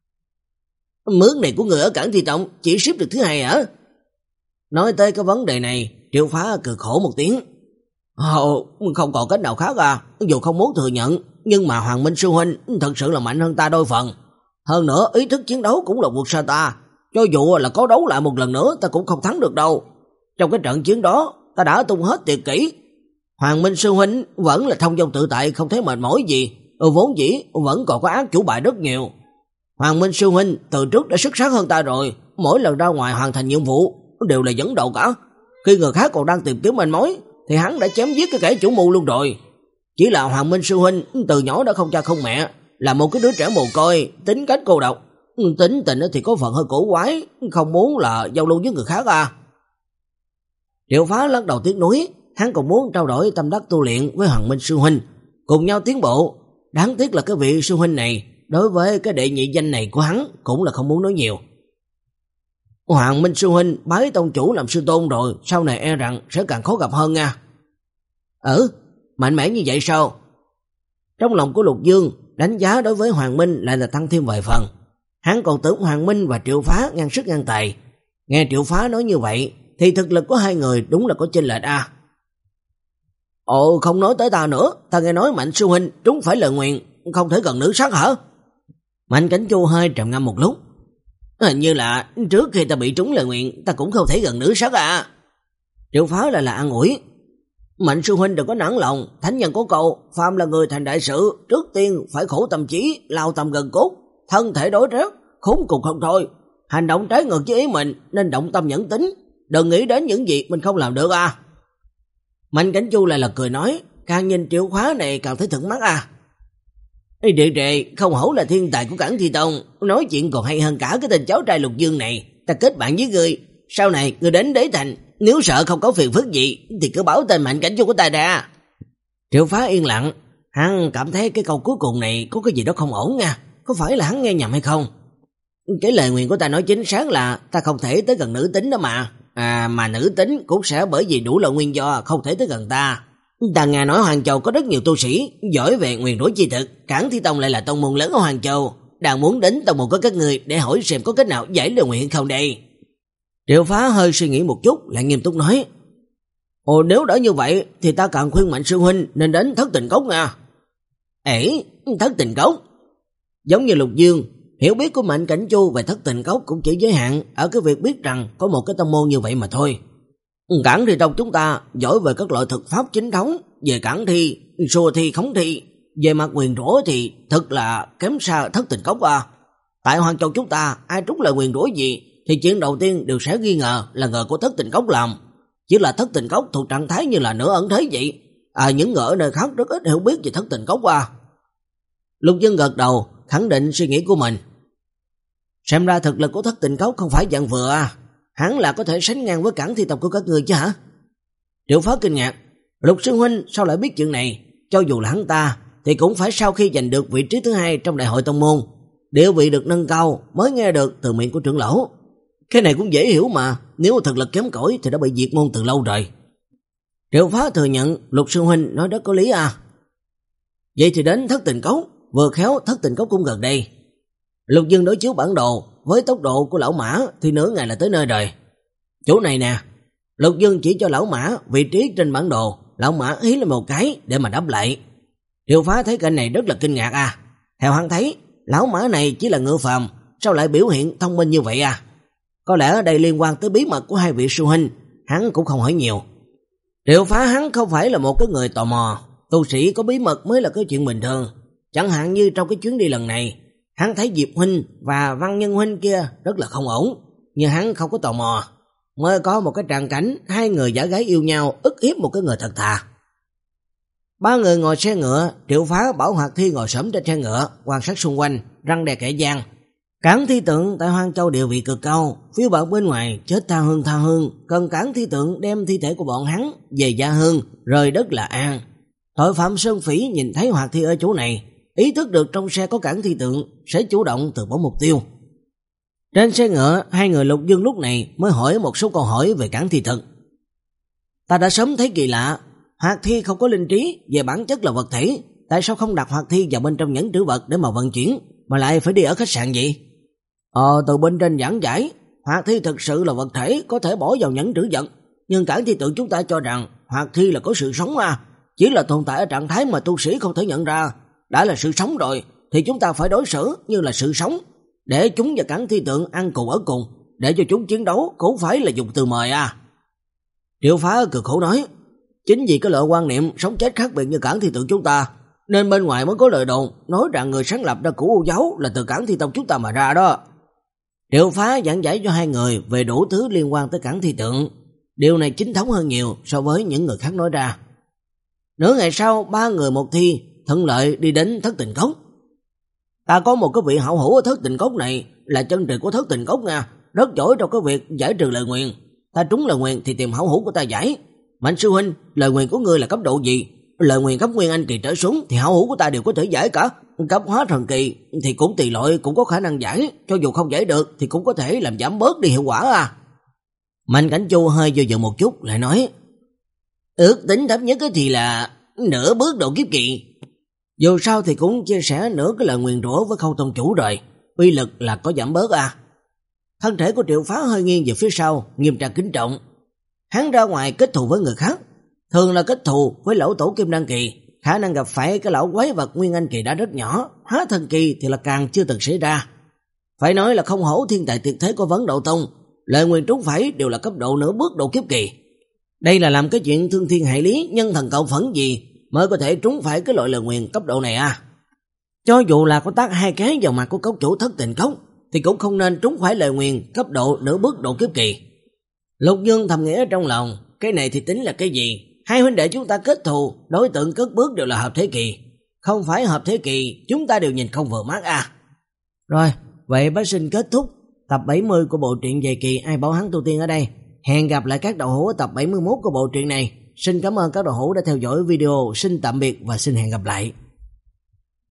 Mướn này của người ở Cẩn Thi Tông chỉ xếp được thứ hai hả? Nói tới cái vấn đề này, Triệu Phá cười khổ một tiếng. Ồ, không còn cách nào khác à, dù không muốn thừa nhận, nhưng mà Hoàng Minh sư huynh thật sự là mạnh hơn ta đôi phần. Hơn nữa ý thức chiến đấu cũng là vượt xa ta, cho dù là có đấu lại một lần nữa ta cũng không thắng được đâu. Trong cái trận chiến đó, ta đã tung hết tuyệt kỹ. Hoàng Minh sư huynh vẫn là thông dong tự tại, không thấy mệt mỏi gì, ừ, vốn dĩ vẫn còn có ác chủ bài rất nhiều. Hoàng Minh sư huynh từ trước đã xuất sắc hơn ta rồi, mỗi lần ra ngoài hoàn thành nhiệm vụ đều là dẫn đầu cả. Khi người khác còn đang tìm kiếm manh mối thì hắn đã chém giết cái kẻ chủ mưu luôn rồi. Chỉ là Hoàng Minh sư huynh từ nhỏ đã không cha không mẹ, là một cái đứa trẻ mồ côi, tính cách cô độc, tính tình thì có phần hơi cổ quái, không muốn là giao lưu với người khác à. Triệu Phá lắc đầu tiếc nuối, hắn còn muốn trao đổi tâm đắc tu luyện với Hoàng Minh sư huynh, cùng nhau tiến bộ. Đáng tiếc là cái vị sư huynh này đối với cái đệ nhị danh này của hắn cũng là không muốn nói nhiều. Hoàng Minh sư huynh bái tông chủ làm sư tôn rồi, sau này e rằng sẽ càng khó gặp hơn nha. Ừ, mạnh mẽ như vậy sao? Trong lòng của Lục Dương đánh giá đối với Hoàng Minh lại là tăng thêm vài phần. Hắn còn tưởng Hoàng Minh và Triệu Phá ngang sức ngang tài. Nghe Triệu Phá nói như vậy thì thực lực của hai người đúng là có chênh lệch à. Ồ, không nói tới ta nữa, ta nghe nói Mạnh sư huynh trúng phải lời nguyện, không thể gần nữ sắc hả? Mạnh Cảnh Chu hơi trầm ngâm một lúc. Hình như là trước khi ta bị trúng lời nguyện, ta cũng không thể gần nữ sắc à. Triệu Phá lại là an ủi. Mạnh sư huynh đừng có nản lòng, thánh nhân có câu, phàm là người thành đại sự, trước tiên phải khổ tâm trí, lao tâm gần cốt, thân thể đối rớt, khốn cùng không thôi. hành động trái ngược với ý mình nên động tâm nhẫn tính, đừng nghĩ đến những gì mình không làm được à. Mạnh Cảnh Chu lại là cười nói, càng nhìn Triệu Phá này càng thấy thuận mắt à. Ê đệ đệ, không hổ là thiên tài của Cảng Thi Tông, nói chuyện còn hay hơn cả cái tên cháu trai Lục Dương này. Ta kết bạn với ngươi, sau này ngươi đến Đế Thành, nếu sợ không có phiền phức gì thì cứ báo tên Mạnh Cảnh Chu của ta ra. Triệu Phá yên lặng, hắn cảm thấy cái câu cuối cùng này có cái gì đó không ổn nha, có phải là hắn nghe nhầm hay không? Cái lời nguyện của ta nói chính xác là ta không thể tới gần nữ tính đó mà. À mà nữ tính cũng sẽ bởi vì đủ loại nguyên do không thể tới gần ta. Ta nghe nói Hoàng Châu có rất nhiều tu sĩ giỏi về nguyền rủa chi thực, Cảng Thi Tông lại là tông môn lớn ở Hoàng Châu, đang muốn đến tông môn của các người để hỏi xem có cách nào giải lời nguyện không đây. Triệu Phá hơi suy nghĩ một chút lại nghiêm túc nói, ồ nếu đã như vậy thì ta càng khuyên Mạnh sư huynh nên đến Thất Tình Cốc nha. Ê, Thất Tình Cốc? Giống như Lục Dương, hiểu biết của Mạnh Cảnh Chu về Thất Tình Cốc cũng chỉ giới hạn ở cái việc biết rằng có một cái tông môn như vậy mà thôi. Cảng Thi Tông chúng ta giỏi về các loại thực pháp chính thống, về cảng thi, xua thi, khống thi, về mặt nguyền rủa thì thật là kém xa Thất Tình Cốc à. Tại Hoàng Châu chúng ta ai trúng lời nguyền rủa gì thì chuyện đầu tiên đều sẽ nghi ngờ là ngờ của Thất Tình Cốc làm. Chỉ là Thất Tình Cốc thuộc trạng thái như là nửa ẩn thế vậy. À những người ở nơi khác rất ít hiểu biết về Thất Tình Cốc à. Lục Dương gật đầu khẳng định suy nghĩ của mình. Xem ra thực lực của Thất Tình Cốc không phải dạng vừa à. Hắn là có thể sánh ngang với Cảng Thi Tông của các người chứ hả? Triệu Phá kinh ngạc, Lục sư huynh sao lại biết chuyện này? Cho dù là hắn ta thì cũng phải sau khi giành được vị trí thứ hai trong đại hội tông môn, địa vị được nâng cao mới nghe được từ miệng của trưởng lão. Cái này cũng dễ hiểu mà, nếu thực lực kém cỏi thì đã bị diệt môn từ lâu rồi. Triệu Phá thừa nhận Lục sư huynh nói rất có lý à. Vậy thì đến Thất Tình Cốc, vừa khéo Thất Tình Cốc cũng gần đây. Lục Dương đối chiếu bản đồ, với tốc độ của lão Mã thì nửa ngày là tới nơi rồi. Chỗ này nè. Lục Dương chỉ cho lão Mã vị trí trên bản đồ, lão Mã hí lên một cái để mà đáp lại. Triệu Phá thấy cảnh này rất là kinh ngạc à. Theo hắn thấy, lão Mã này chỉ là ngựa phàm, sao lại biểu hiện thông minh như vậy à? Có lẽ ở đây liên quan tới bí mật của hai vị sư huynh, hắn cũng không hỏi nhiều. Triệu Phá hắn không phải là một cái người tò mò, tu sĩ có bí mật mới là cái chuyện bình thường. Chẳng hạn như trong cái chuyến đi lần này, hắn thấy Diệp huynh và Văn Nhân huynh kia rất là không ổn, nhưng hắn không có tò mò. Mới có một cái tràng cảnh hai người giả gái yêu nhau ức hiếp một cái người thật thà. Ba người ngồi xe ngựa, Triệu Phá bảo Hoạt Thi ngồi xổm trên xe ngựa, quan sát xung quanh, răng đe kẻ gian. Cảng Thi Tượng tại Hoang Châu địa vị cực cao, phiêu bạt bên ngoài chết tha hương tha hương, cần Cảng Thi Tượng đem thi thể của bọn hắn về gia hương, rời đất là an. Tội phạm Sơn Phỉ nhìn thấy Hoạt Thi ở chỗ này, ý thức được trong xe có Cảng Thi Tượng sẽ chủ động từ bỏ mục tiêu. Trên xe ngựa, hai người Lục Dương lúc này mới hỏi một số câu hỏi về Cảng Thi Tượng. Ta đã sớm thấy kỳ lạ, Hoạt Thi không có linh trí, về bản chất là vật thể, tại sao không đặt Hoạt Thi vào bên trong nhẫn trữ vật để mà vận chuyển, mà lại phải đi ở khách sạn vậy? Ờ, từ bên trên giảng giải, Hoạt Thi thực sự là vật thể có thể bỏ vào nhẫn trữ vật, nhưng Cảng Thi Tượng chúng ta cho rằng Hoạt Thi là có sự sống à, chỉ là tồn tại ở trạng thái mà tu sĩ không thể nhận ra. Đã là sự sống rồi thì chúng ta phải đối xử như là sự sống, để chúng và Cảng Thi Tượng ăn cùng ở cùng, để cho chúng chiến đấu cũng phải là dùng từ mời à. Triệu Phá cực khổ nói, chính vì cái loại quan niệm sống chết khác biệt như Cảng Thi Tượng chúng ta, nên bên ngoài mới có lời đồn nói rằng người sáng lập ra Cửu U giáo là từ Cảng Thi Tông chúng ta mà ra đó. Triệu Phá giảng giải cho hai người về đủ thứ liên quan tới Cảng Thi Tượng, điều này chính thống hơn nhiều so với những người khác nói ra. Nửa ngày sau, ba người một thi thuận lợi đi đến Thất Tình Cốc. Ta có một cái vị hảo hữu ở Thất Tình Cốc này, là chân truyền của Thất Tình Cốc nha, rất giỏi trong cái việc giải trừ lời nguyền. Ta trúng lời nguyền thì tìm hảo hữu của ta giải. Mạnh sư huynh, lời nguyền của ngươi là cấp độ gì? Lời nguyền cấp Nguyên Anh kỳ trở xuống thì hảo hữu của ta đều có thể giải cả. Cấp Hóa Thần kỳ thì cũng tùy loại cũng có khả năng giải, cho dù không giải được thì cũng có thể làm giảm bớt đi hiệu quả à. Mạnh Cảnh Chu hơi do dự một chút lại nói, ước tính thấp nhất thì là nửa bước độ kiếp kỳ. Dù sao thì cũng chia sẻ nửa cái lời nguyền rủa với Khâu tông chủ rồi, uy lực là có giảm bớt à. Thân thể của Triệu Phá hơi nghiêng về phía sau, nghiêm trang kính trọng. Hắn ra ngoài kết thù với người khác, thường là kết thù với lão tổ Kim Đan kỳ, khả năng gặp phải cái lão quái vật Nguyên Anh kỳ đã rất nhỏ, Hóa Thần kỳ thì là càng chưa từng xảy ra. Phải nói là không hổ thiên tài tuyệt thế của Vấn Độ Tông, lời nguyền trúng phải đều là cấp độ nửa bước độ kiếp kỳ. Đây là làm cái chuyện thương thiên hại lý, nhân thần cộng phẫn gì mới có thể trúng phải cái loại lời nguyền cấp độ này à. Cho dù là có tác hai cái vào mặt của cốc chủ Thất Tình Cốc thì cũng không nên trúng phải lời nguyền cấp độ nửa bước độ kiếp kỳ. Lục Dương thầm nghĩ ở trong lòng, cái này thì tính là cái gì? Hai huynh đệ chúng ta kết thù, đối tượng cất bước đều là hợp thế kỳ. Không phải hợp thế kỳ, chúng ta đều nhìn không vừa mắt à. Rồi, vậy bác sinh kết thúc tập bảy mươi của bộ truyện Dài Kỳ Ai Bảo Hắn Tu Tiên ở đây. Hẹn gặp lại các đầu hữu ở tập bảy mươi mốt của bộ truyện này. Xin cảm ơn các đầu hữu đã theo dõi video, xin tạm biệt và xin hẹn gặp lại.